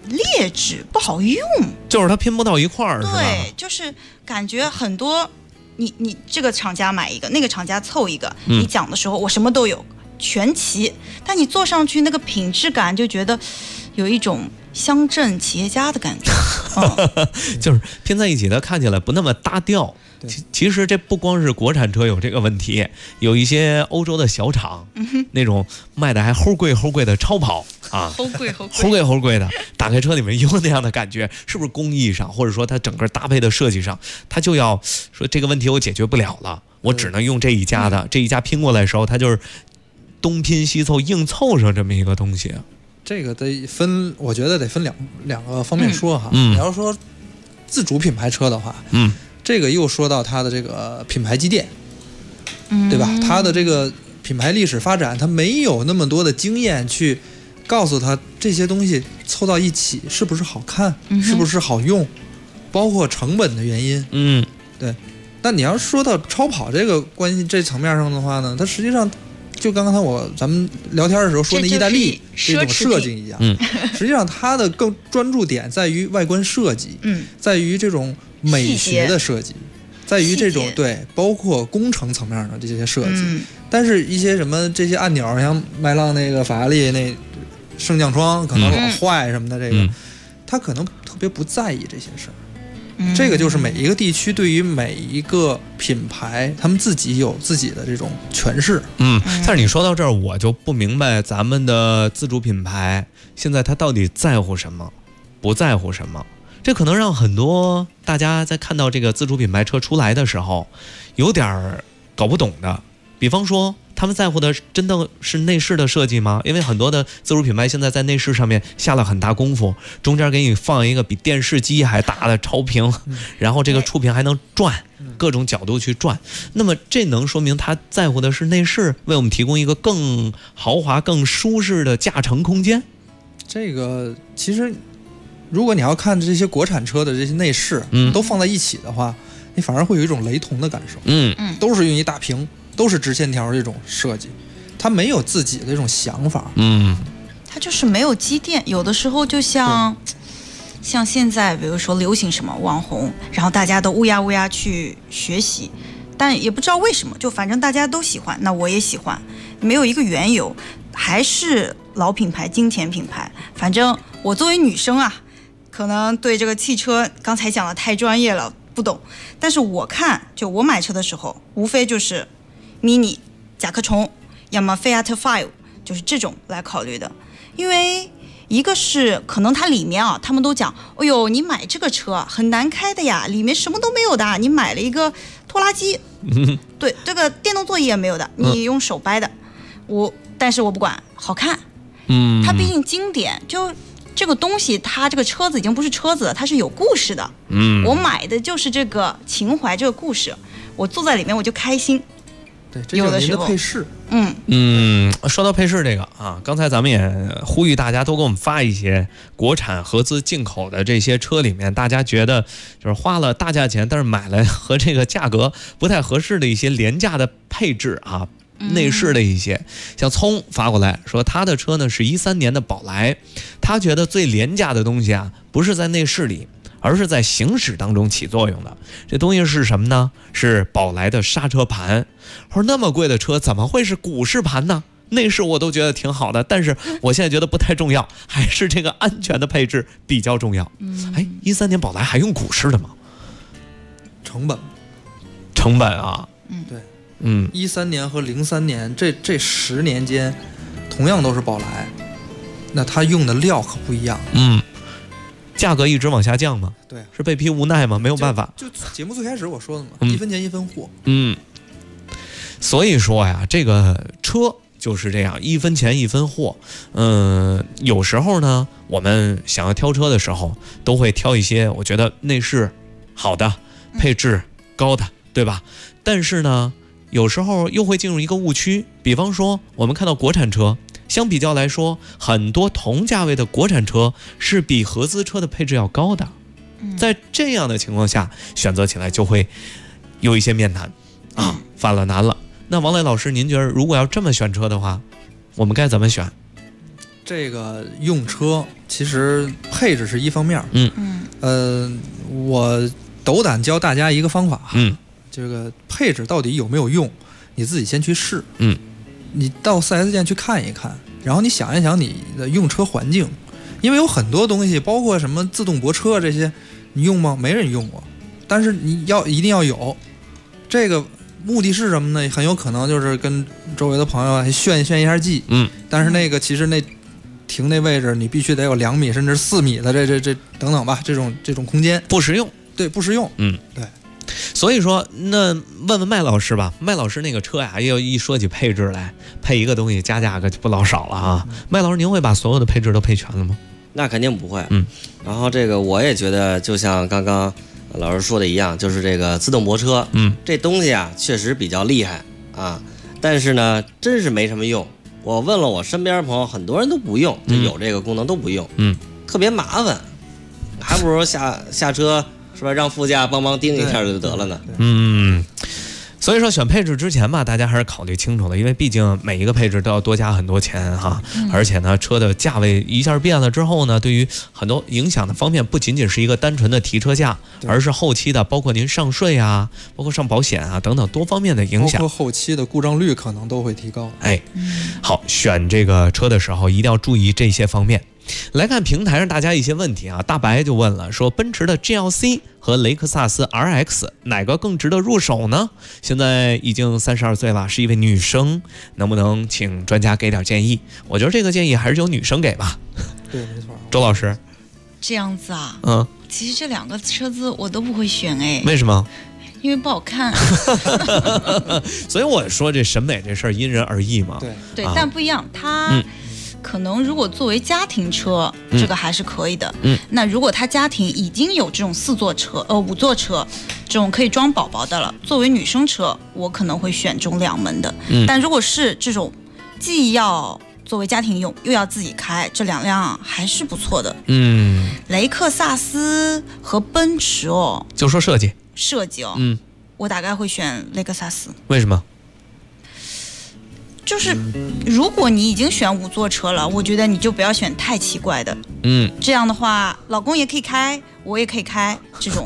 劣质，不好用， 就是它拼不到一块儿，是吧？ 对，就是感觉很多，你这个厂家买一个，那个厂家凑一个，你讲的时候我什么都有，全齐，但你坐上去那个品质感就觉得有一种乡镇企业家的感觉， 就是拼在一起的，看起来不那么搭调。其实这不光是国产车有这个问题，有一些欧洲的小厂，那种卖的还齁贵的超跑啊，齁贵的，打开车里面有那样的感觉，是不是工艺上，或者说它整个搭配的设计上，它就要说这个问题我解决不了了，我只能用这一家的，这一家拼过来的时候，它就是东拼西凑硬凑上这么一个东西。 这个得分，我觉得得分两个方面说哈。你要说自主品牌车的话，这个又说到它的这个品牌积淀，对吧？它的这个品牌历史发展，它没有那么多的经验去告诉他这些东西凑到一起是不是好看，是不是好用，包括成本的原因。对。那你要说到超跑这个关系这层面上的话呢，它实际上就刚才咱们聊天的时候说那意大利这种设计一样，实际上它的更专注点在于外观设计，在于这种美学的设计，在于这种对包括工程层面的这些设计。但是一些什么这些按钮，像迈浪那个法拉利那升降窗可能老坏什么的，这个他可能特别不在意这些事儿。这个就是每一个地区对于每一个品牌，他们自己有自己的这种诠释。 但是你说到这儿，我就不明白咱们的自主品牌现在它到底在乎什么，不在乎什么？这可能让很多大家在看到这个自主品牌车出来的时候，有点搞不懂的。比方说，他们在乎的真的是内饰的设计吗？因为很多的自主品牌现在在内饰上面下了很大功夫，中间给你放一个比电视机还大的超屏，然后这个触屏还能转，各种角度去转。那么这能说明他在乎的是内饰，为我们提供一个更豪华、更舒适的驾乘空间。 这个其实，如果你要看这些国产车的这些内饰，都放在一起的话，你反而会有一种雷同的感受。都是用一大屏。都是直线条这种设计，他没有自己的这种想法， 他就是没有积淀。有的时候就像现在，比如说流行什么网红，然后大家都乌鸦去学习，但也不知道为什么，就反正大家都喜欢，那我也喜欢，没有一个缘由，还是老品牌、经典品牌。反正我作为女生啊，可能对这个汽车刚才讲的太专业了，不懂。但是我看，就我买车的时候，无非就是Mini、甲壳虫，要么 Fiat 5，就是这种来考虑的。因为一个是可能它里面啊，他们都讲，哎呦，你买这个车很难开的呀，里面什么都没有的，你买了一个拖拉机，对，这个电动座椅也没有的，你用手掰的。但是我不管，好看，它毕竟经典，就这个东西，它这个车子已经不是车子了，它是有故事的。我买的就是这个情怀，这个故事，我坐在里面我就开心。 对，这就是您的配饰。 说到配饰这个啊，刚才咱们也呼吁大家多给我们发一些国产合资进口的这些车里面，大家觉得就是花了大价钱，但是买了和这个价格不太合适的一些廉价的配置啊，内饰的一些。像聪发过来说，他的车呢是13年的宝来，他觉得最廉价的东西啊，不是在内饰里，而是在行驶当中起作用的。这东西是什么呢？是宝来的刹车盘。我说那么贵的车怎么会是鼓式盘呢？内饰我都觉得挺好的，但是我现在觉得不太重要，还是这个安全的配置比较重要。13年宝来还用鼓式的吗？成本啊， 对，13年和03年这10年间，同样都是宝来，那它用的料可不一样。 价格一直往下降吗？ 对， 是被逼无奈吗？没有办法。 就节目最开始我说的嘛，1分钱1分货。 所以说呀，这个车就是这样，1分钱1分货。有时候呢，我们想要挑车的时候，都会挑一些我觉得内饰好的、配置高的，对吧？但是呢，有时候又会进入一个误区。比方说，我们看到国产车，相比较来说，很多同价位的国产车是比合资车的配置要高的。在这样的情况下，选择起来就会有一些面难啊，犯了难了。那王磊老师，您觉得如果要这么选车的话，我们该怎么选？ 这个用车其实配置是一方面，我斗胆教大家一个方法，这个配置到底有没有用，你自己先去试，你到 4S 店去看一看，然后你想一想你的用车环境，因为有很多东西，包括什么自动泊车这些，你用吗？没人用过，但是你一定要有，这个目的是什么呢？很有可能就是跟周围的朋友炫一下技，但是那个其实那停那位置你必须得有2米甚至4米的这等等吧，这种空间不实用， 对，不实用，对。 所以说，那问问麦老师吧。麦老师那个车呀，要一说起配置来，配一个东西加价可就不老少了啊。麦老师，您会把所有的配置都配全了吗？ 那肯定不会。然后这个我也觉得，就像刚刚老师说的一样，就是这个自动泊车，这东西啊确实比较厉害啊，但是呢，真是没什么用。我问了我身边的朋友，很多人都不用，就有这个功能都不用，特别麻烦，还不如下车。是吧？让副驾帮忙盯一下就得了呢。 所以说选配置之前吧，大家还是考虑清楚了，因为毕竟每一个配置都要多加很多钱哈。而且呢，车的价位一下变了之后呢，对于很多影响的方面，不仅仅是一个单纯的提车价，而是后期的包括您上税啊，包括上保险啊等等多方面的影响， 包括后期的故障率可能都会提高。 好，选这个车的时候一定要注意这些方面。来看平台上大家一些问题啊，大白就问了，说奔驰的 GLC 和雷克萨斯 RX 哪个更值得入手呢？现在已经32岁了，是一位女生，能不能请专家给点建议？我觉得这个建议还是由女生给吧。 对，没错。 周老师， 这样子啊？其实这2个车子我都不会选哎。 为什么？ 因为不好看。 所以我说这审美这事儿因人而异嘛。 对，但不一样，它。可能如果作为家庭车，这个还是可以的。那如果他家庭已经有这种4座车、5座车，这种可以装宝宝的了，作为女生车，我可能会选这种2门的。但如果是这种既要作为家庭用，又要自己开，这2辆还是不错的。雷克萨斯和奔驰就说设计我大概会选雷克萨斯。 为什么？ 就是如果你已经选5座车了，我觉得你就不要选太奇怪的，这样的话老公也可以开，我也可以开，这种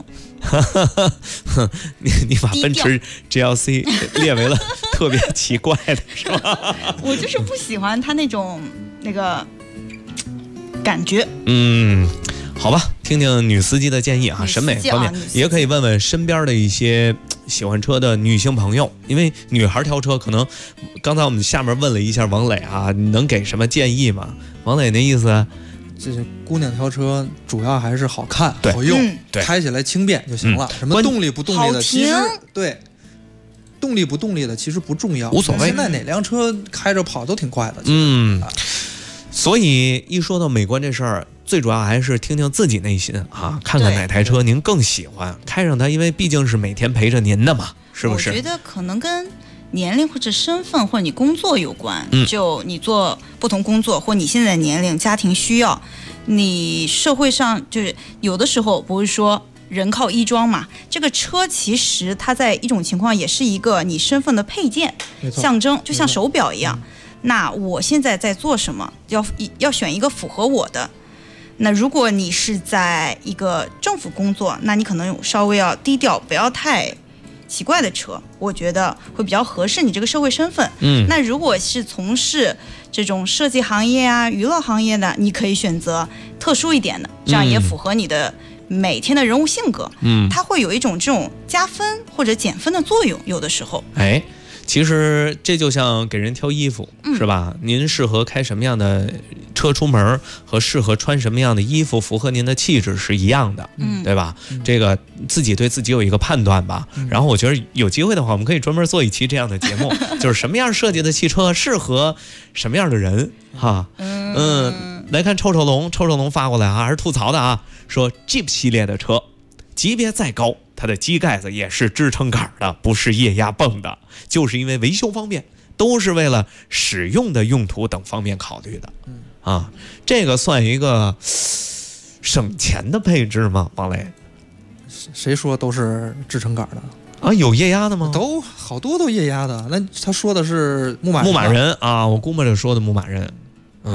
你把奔驰 GLC 列为了特别奇怪的是吧？ 我就是不喜欢他那种那个感觉。 好吧，听听女司机的建议啊，审美方面也可以问问身边的一些喜欢车的女性朋友，因为女孩挑车可能，刚才我们下面问了一下王磊啊，你能给什么建议吗？王磊那意思， 这是姑娘挑车主要还是好看、好用，开起来轻便就行了。什么动力不动力的，其实对。动力不动力的其实不重要， 无所谓。 现在哪辆车开着跑都挺快的。 所以一说到美观这事儿，最主要还是听听自己内心啊，看看哪台车您更喜欢，开上它，因为毕竟是每天陪着您的嘛，是不是？ 我觉得可能跟年龄或者身份或者你工作有关。就你做不同工作，或你现在的年龄、家庭需要，你社会上就是有的时候不是说人靠衣装嘛，这个车其实它在一种情况也是一个你身份的配件，象征，就像手表一样。那我现在在做什么，要选一个符合我的。那如果你是在一个政府工作，那你可能稍微要低调，不要太奇怪的车，我觉得会比较合适你这个社会身份。那如果是从事这种设计行业啊、娱乐行业的，你可以选择特殊一点的，这样也符合你的每天的人物性格。它会有一种这种加分或者减分的作用，有的时候。 其实这就像给人挑衣服，是吧？您适合开什么样的车出门，和适合穿什么样的衣服符合您的气质是一样的，对吧？这个自己对自己有一个判断吧。然后我觉得有机会的话，我们可以专门做一期这样的节目，就是什么样设计的汽车适合什么样的人哈。来看臭臭龙发过来啊，还是吐槽的啊，说 Jeep 系列的车级别再高，它的机盖子也是支撑杆的，不是液压泵的，就是因为维修方便，都是为了使用的用途等方面考虑的。这个算一个省钱的配置吗？王磊， 谁说都是支撑杆的啊？有液压的吗？ 都好多都液压的。那他说的是牧马人啊，我估摸着说的牧马人。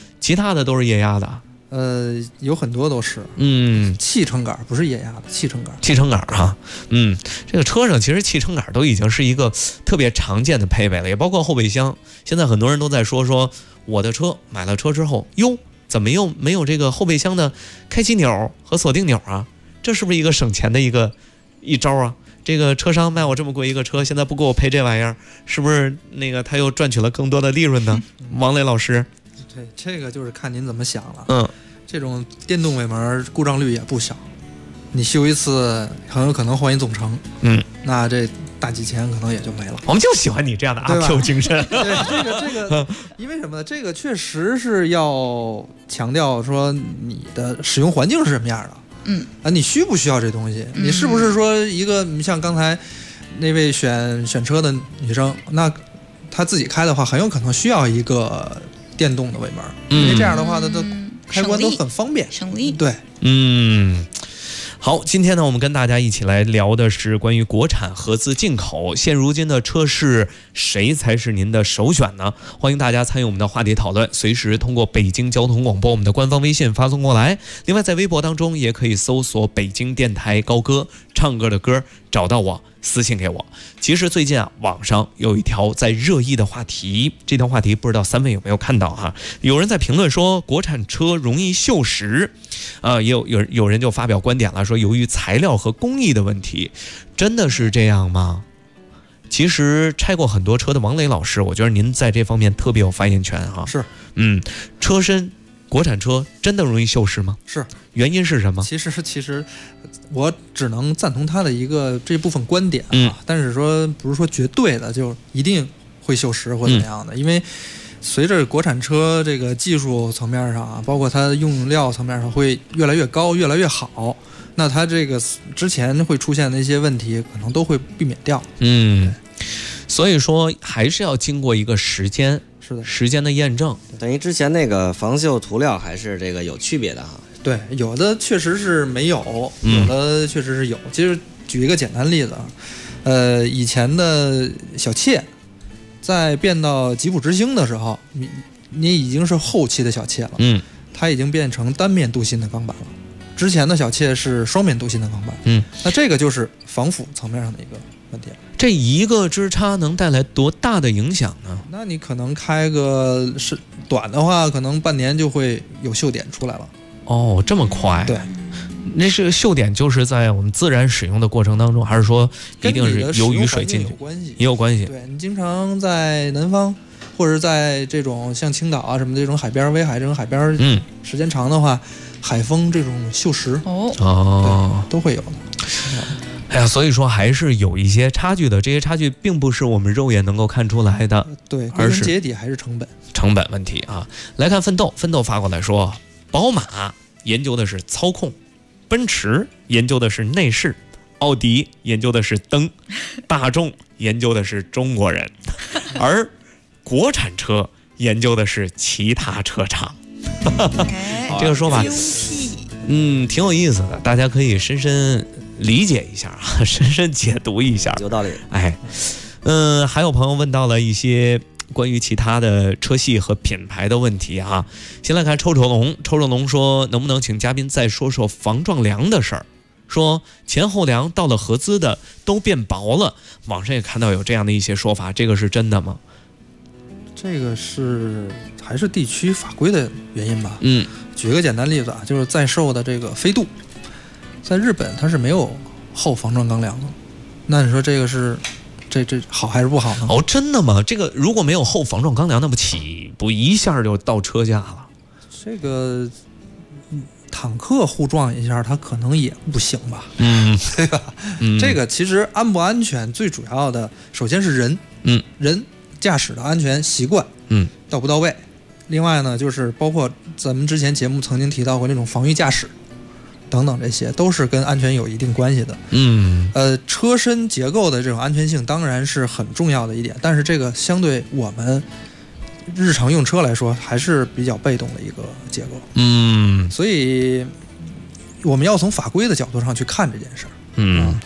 其他的都是液压的。 有很多都是，气撑杆不是液压的，气撑杆啊，这个车上其实气撑杆都已经是一个特别常见的配备了，也包括后备箱。现在很多人都在说我的车买了车之后，哟，怎么又没有这个后备箱的开启钮和锁定钮啊？这是不是一个省钱的一招啊？这个车商卖我这么贵一个车，现在不给我配这玩意儿，是不是那个他又赚取了更多的利润呢？王磊老师。 对，这个就是看您怎么想了。这种电动尾门故障率也不小，你修一次很有可能换一总成。那这大几千可能也就没了。 我们就喜欢你这样的阿 Q 精神。 对，这个，因为什么呢？这个确实是要强调说你的使用环境是什么样的。你需不需要这东西？你是不是说一个，你像刚才那位选车的女生，那她自己开的话，很有可能需要一个电动的尾门，因为这样的话，它的开关都很方便， 省力。 对， 好，今天呢，我们跟大家一起来聊的是关于国产合资进口。现如今的车市，谁才是您的首选呢？欢迎大家参与我们的话题讨论，随时通过北京交通广播我们的官方微信发送过来。另外，在微博当中也可以搜索北京电台高歌，唱歌的歌，找到我，私信给我。其实最近网上有一条在热议的话题，这条话题不知道三位有没有看到哈？有人在评论说国产车容易锈蚀，也有人就发表观点了，说由于材料和工艺的问题，真的是这样吗？其实拆过很多车的王磊老师，我觉得您在这方面特别有发言权哈。 是， 车身国产车真的容易锈蚀吗？ 是， 原因是什么？ 其实我只能赞同他的这部分观点但是说不是说绝对的就一定会锈蚀或怎么样的，因为随着国产车这个技术层面上包括它用料层面上会越来越高，越来越好，那它这个之前会出现的一些问题可能都会避免掉。 所以说还是要经过一个时间的验证。 等于之前那个防锈涂料还是这个有区别的哈。 对，有的确实是没有，有的确实是有。其实举一个简单例子以前的小切在变到吉普之星的时候，你已经是后期的小切了，它已经变成单面镀锌的钢板了。之前的小切是双面镀锌的钢板，那这个就是防腐层面上的一个问题。 这一个之差能带来多大的影响呢？ 那你可能开个短的话，可能半年就会有锈点出来了。 哦，这么快？ 对， 那是锈点，就是在我们自然使用的过程当中，还是说一定是由雨水进去？也有关系。 对，你经常在南方，或者在这种像青岛什么的这种海边、威海这种海边，时间长的话，海风这种锈蚀对，都会有的。 哎呀，所以说还是有一些差距的，这些差距并不是我们肉眼能够看出来的， 对，归根结底还是成本问题啊。来看奋斗发过来说，宝马研究的是操控，奔驰研究的是内饰，奥迪研究的是灯，大众研究的是中国人，而国产车研究的是其他车厂。这个说法挺有意思的，大家可以深深理解一下啊，深深解读一下， 有道理。 还有朋友问到了一些关于其他的车系和品牌的问题啊。先来看抽抽龙说，能不能请嘉宾再说说防撞梁的事儿？说前后梁到了合资的都变薄了，网上也看到有这样的一些说法，这个是真的吗？ 这个还是地区法规的原因吧。举个简单例子啊，就是在售的这个飞度，在日本它是没有后防撞钢梁的，那你说这个是这好还是不好呢？ 哦，真的吗？这个如果没有后防撞钢梁，那岂不一下就到车架了？ 这个坦克互撞一下，它可能也不行吧？对吧？这个其实安不安全，最主要的首先是人，人驾驶的安全习惯，到不到位。另外呢，就是包括咱们之前节目曾经提到过那种防御驾驶等等，这些都是跟安全有一定关系的。车身结构的这种安全性当然是很重要的一点，但是这个相对我们日常用车来说还是比较被动的一个结构。所以我们要从法规的角度上去看这件事儿。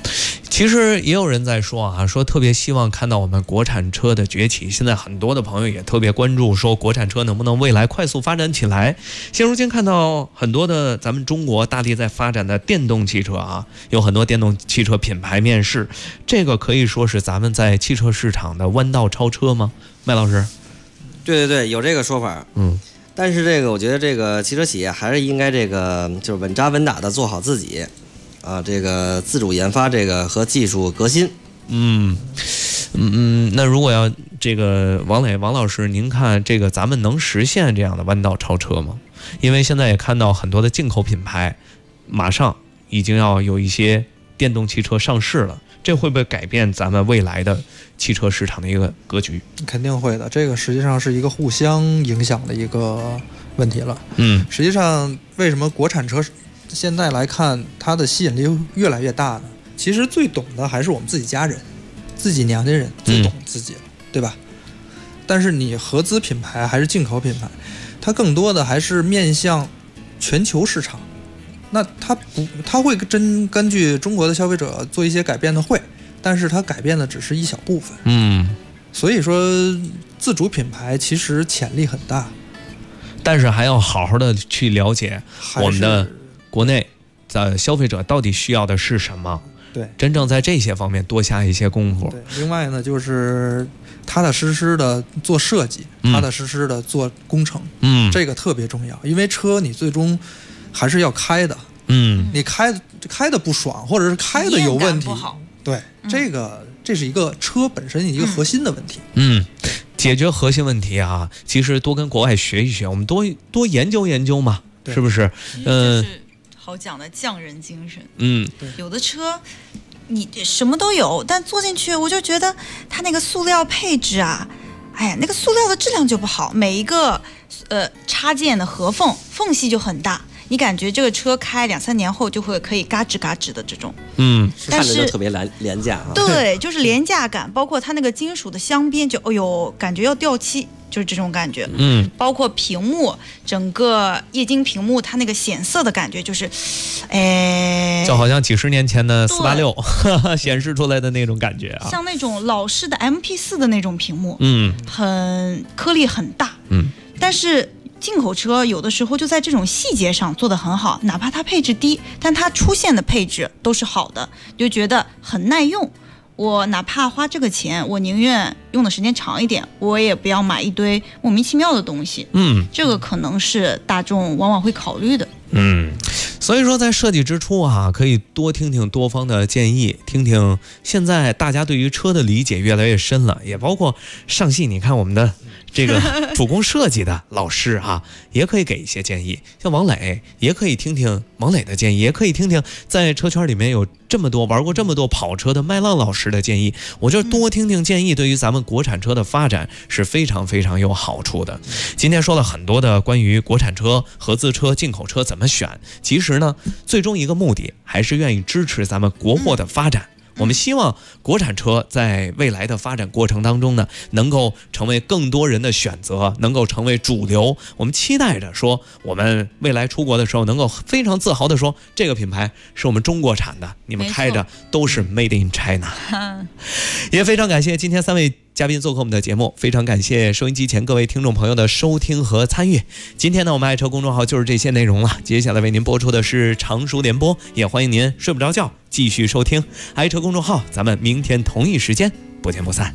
其实也有人在说啊，说特别希望看到我们国产车的崛起。现在很多的朋友也特别关注，说国产车能不能未来快速发展起来。现如今看到很多的咱们中国大力在发展的电动汽车啊，有很多电动汽车品牌面世，这个可以说是咱们在汽车市场的弯道超车吗？麦老师？ 对对对，有这个说法。但是这个我觉得这个汽车企业还是应该这个就是稳扎稳打的做好自己。这个自主研发这个和技术革新。 那如果要这个王老师，您看这个咱们能实现这样的弯道超车吗？因为现在也看到很多的进口品牌马上已经要有一些电动汽车上市了，这会不会改变咱们未来的汽车市场的一个格局？ 肯定会的，这个实际上是一个互相影响的一个问题了。实际上为什么国产车现在来看它的吸引力越来越大呢？其实最懂的还是我们自己家人，自己娘家人最懂自己了，对吧？但是你合资品牌还是进口品牌，它更多的还是面向全球市场。那它会根据中国的消费者做一些改变的会，但是它改变的只是一小部分。所以说自主品牌其实潜力很大， 但是还要好好的去了解我们的国内的消费者到底需要的是什么， 对， 真正在这些方面多下一些功夫。 对，另外呢，就是踏踏实实的做设计，踏踏实实的做工程，这个特别重要，因为车你最终还是要开的，你开的不爽，或者是开的有问题，对，这是一个车本身一个核心的问题。 解决核心问题啊，其实多跟国外学一学，我们多研究研究嘛，是不是？ 好讲的匠人精神。 有的车你什么都有，但坐进去我就觉得它那个塑料配置啊，哎呀，那个塑料的质量就不好，每一个插件的合缝隙就很大，你感觉这个车开2-3年后就会可以嘎吱嘎吱的这种。 看着就特别廉价啊。 对，就是廉价感，包括它那个金属的镶边就感觉要掉漆。就是这种感觉，包括屏幕，整个液晶屏幕，它那个显色的感觉就是， 就好像几十年前的486显示出来的那种感觉啊， 像那种老式的 MP4的那种屏幕，很颗粒很大，但是进口车有的时候就在这种细节上做得很好，哪怕它配置低，但它出现的配置都是好的，就觉得很耐用。我哪怕花这个钱，我宁愿用的时间长一点，我也不要买一堆莫名其妙的东西。这个可能是大众往往会考虑的。 所以说在设计之初啊，可以多听听多方的建议，听听现在大家对于车的理解越来越深了，也包括上戏，你看我们的这个主攻设计的老师啊，也可以给一些建议。像王磊也可以听听王磊的建议，也可以听听在车圈里面有这么多玩过这么多跑车的麦浪老师的建议。我觉得多听听建议对于咱们国产车的发展是非常非常有好处的。今天说了很多的关于国产车、合资车、进口车怎么选，其实呢最终一个目的还是愿意支持咱们国货的发展。我们希望国产车在未来的发展过程当中呢，能够成为更多人的选择，能够成为主流。我们期待着说，我们未来出国的时候能够非常自豪的说，这个品牌是我们中国产的，你们开着都是 Made in China。也非常感谢今天3位嘉宾做客我们的节目，非常感谢收音机前各位听众朋友的收听和参与。今天呢，我们爱车公众号就是这些内容了。接下来为您播出的是常熟联播，也欢迎您睡不着觉继续收听爱车公众号。咱们明天同一时间不见不散。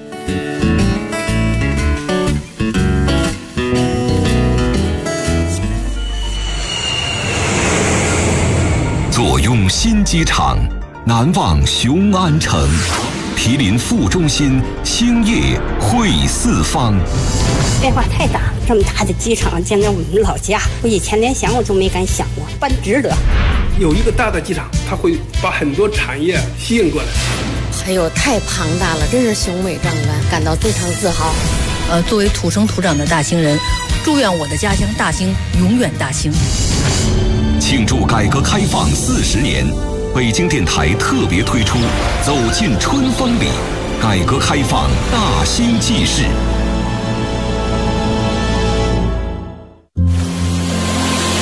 坐拥新机场，难忘雄安城。毗邻副中心，兴业汇四方。 变化太大，这么大的机场，简直我们老家，我以前连想我都没敢想过，办值得。 有一个大的机场，它会把很多产业吸引过来。 还有太庞大了，真是雄伟壮观，感到非常自豪。 作为土生土长的大兴人，祝愿我的家乡大兴永远大兴。 庆祝改革开放40年。北京电台特别推出《走进春风里》，改革开放大兴纪事。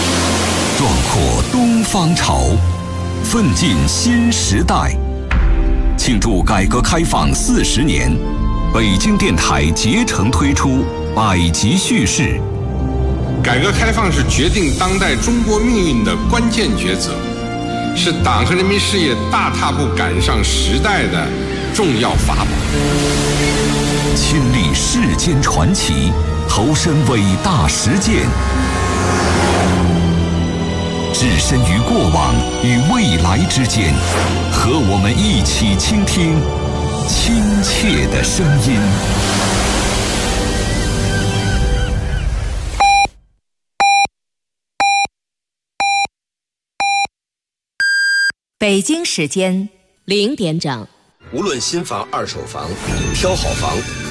壮阔东方潮，奋进新时代。 庆祝改革开放40年，北京电台竭诚推出百集叙事。 改革开放是决定当代中国命运的关键抉择，是党和人民事业大踏步赶上时代的重要法宝。 亲历世间传奇，投身伟大实践，置身于过往与未来之间，和我们一起倾听亲切的声音。 北京时间0点整。 无论新房、二手房，挑好房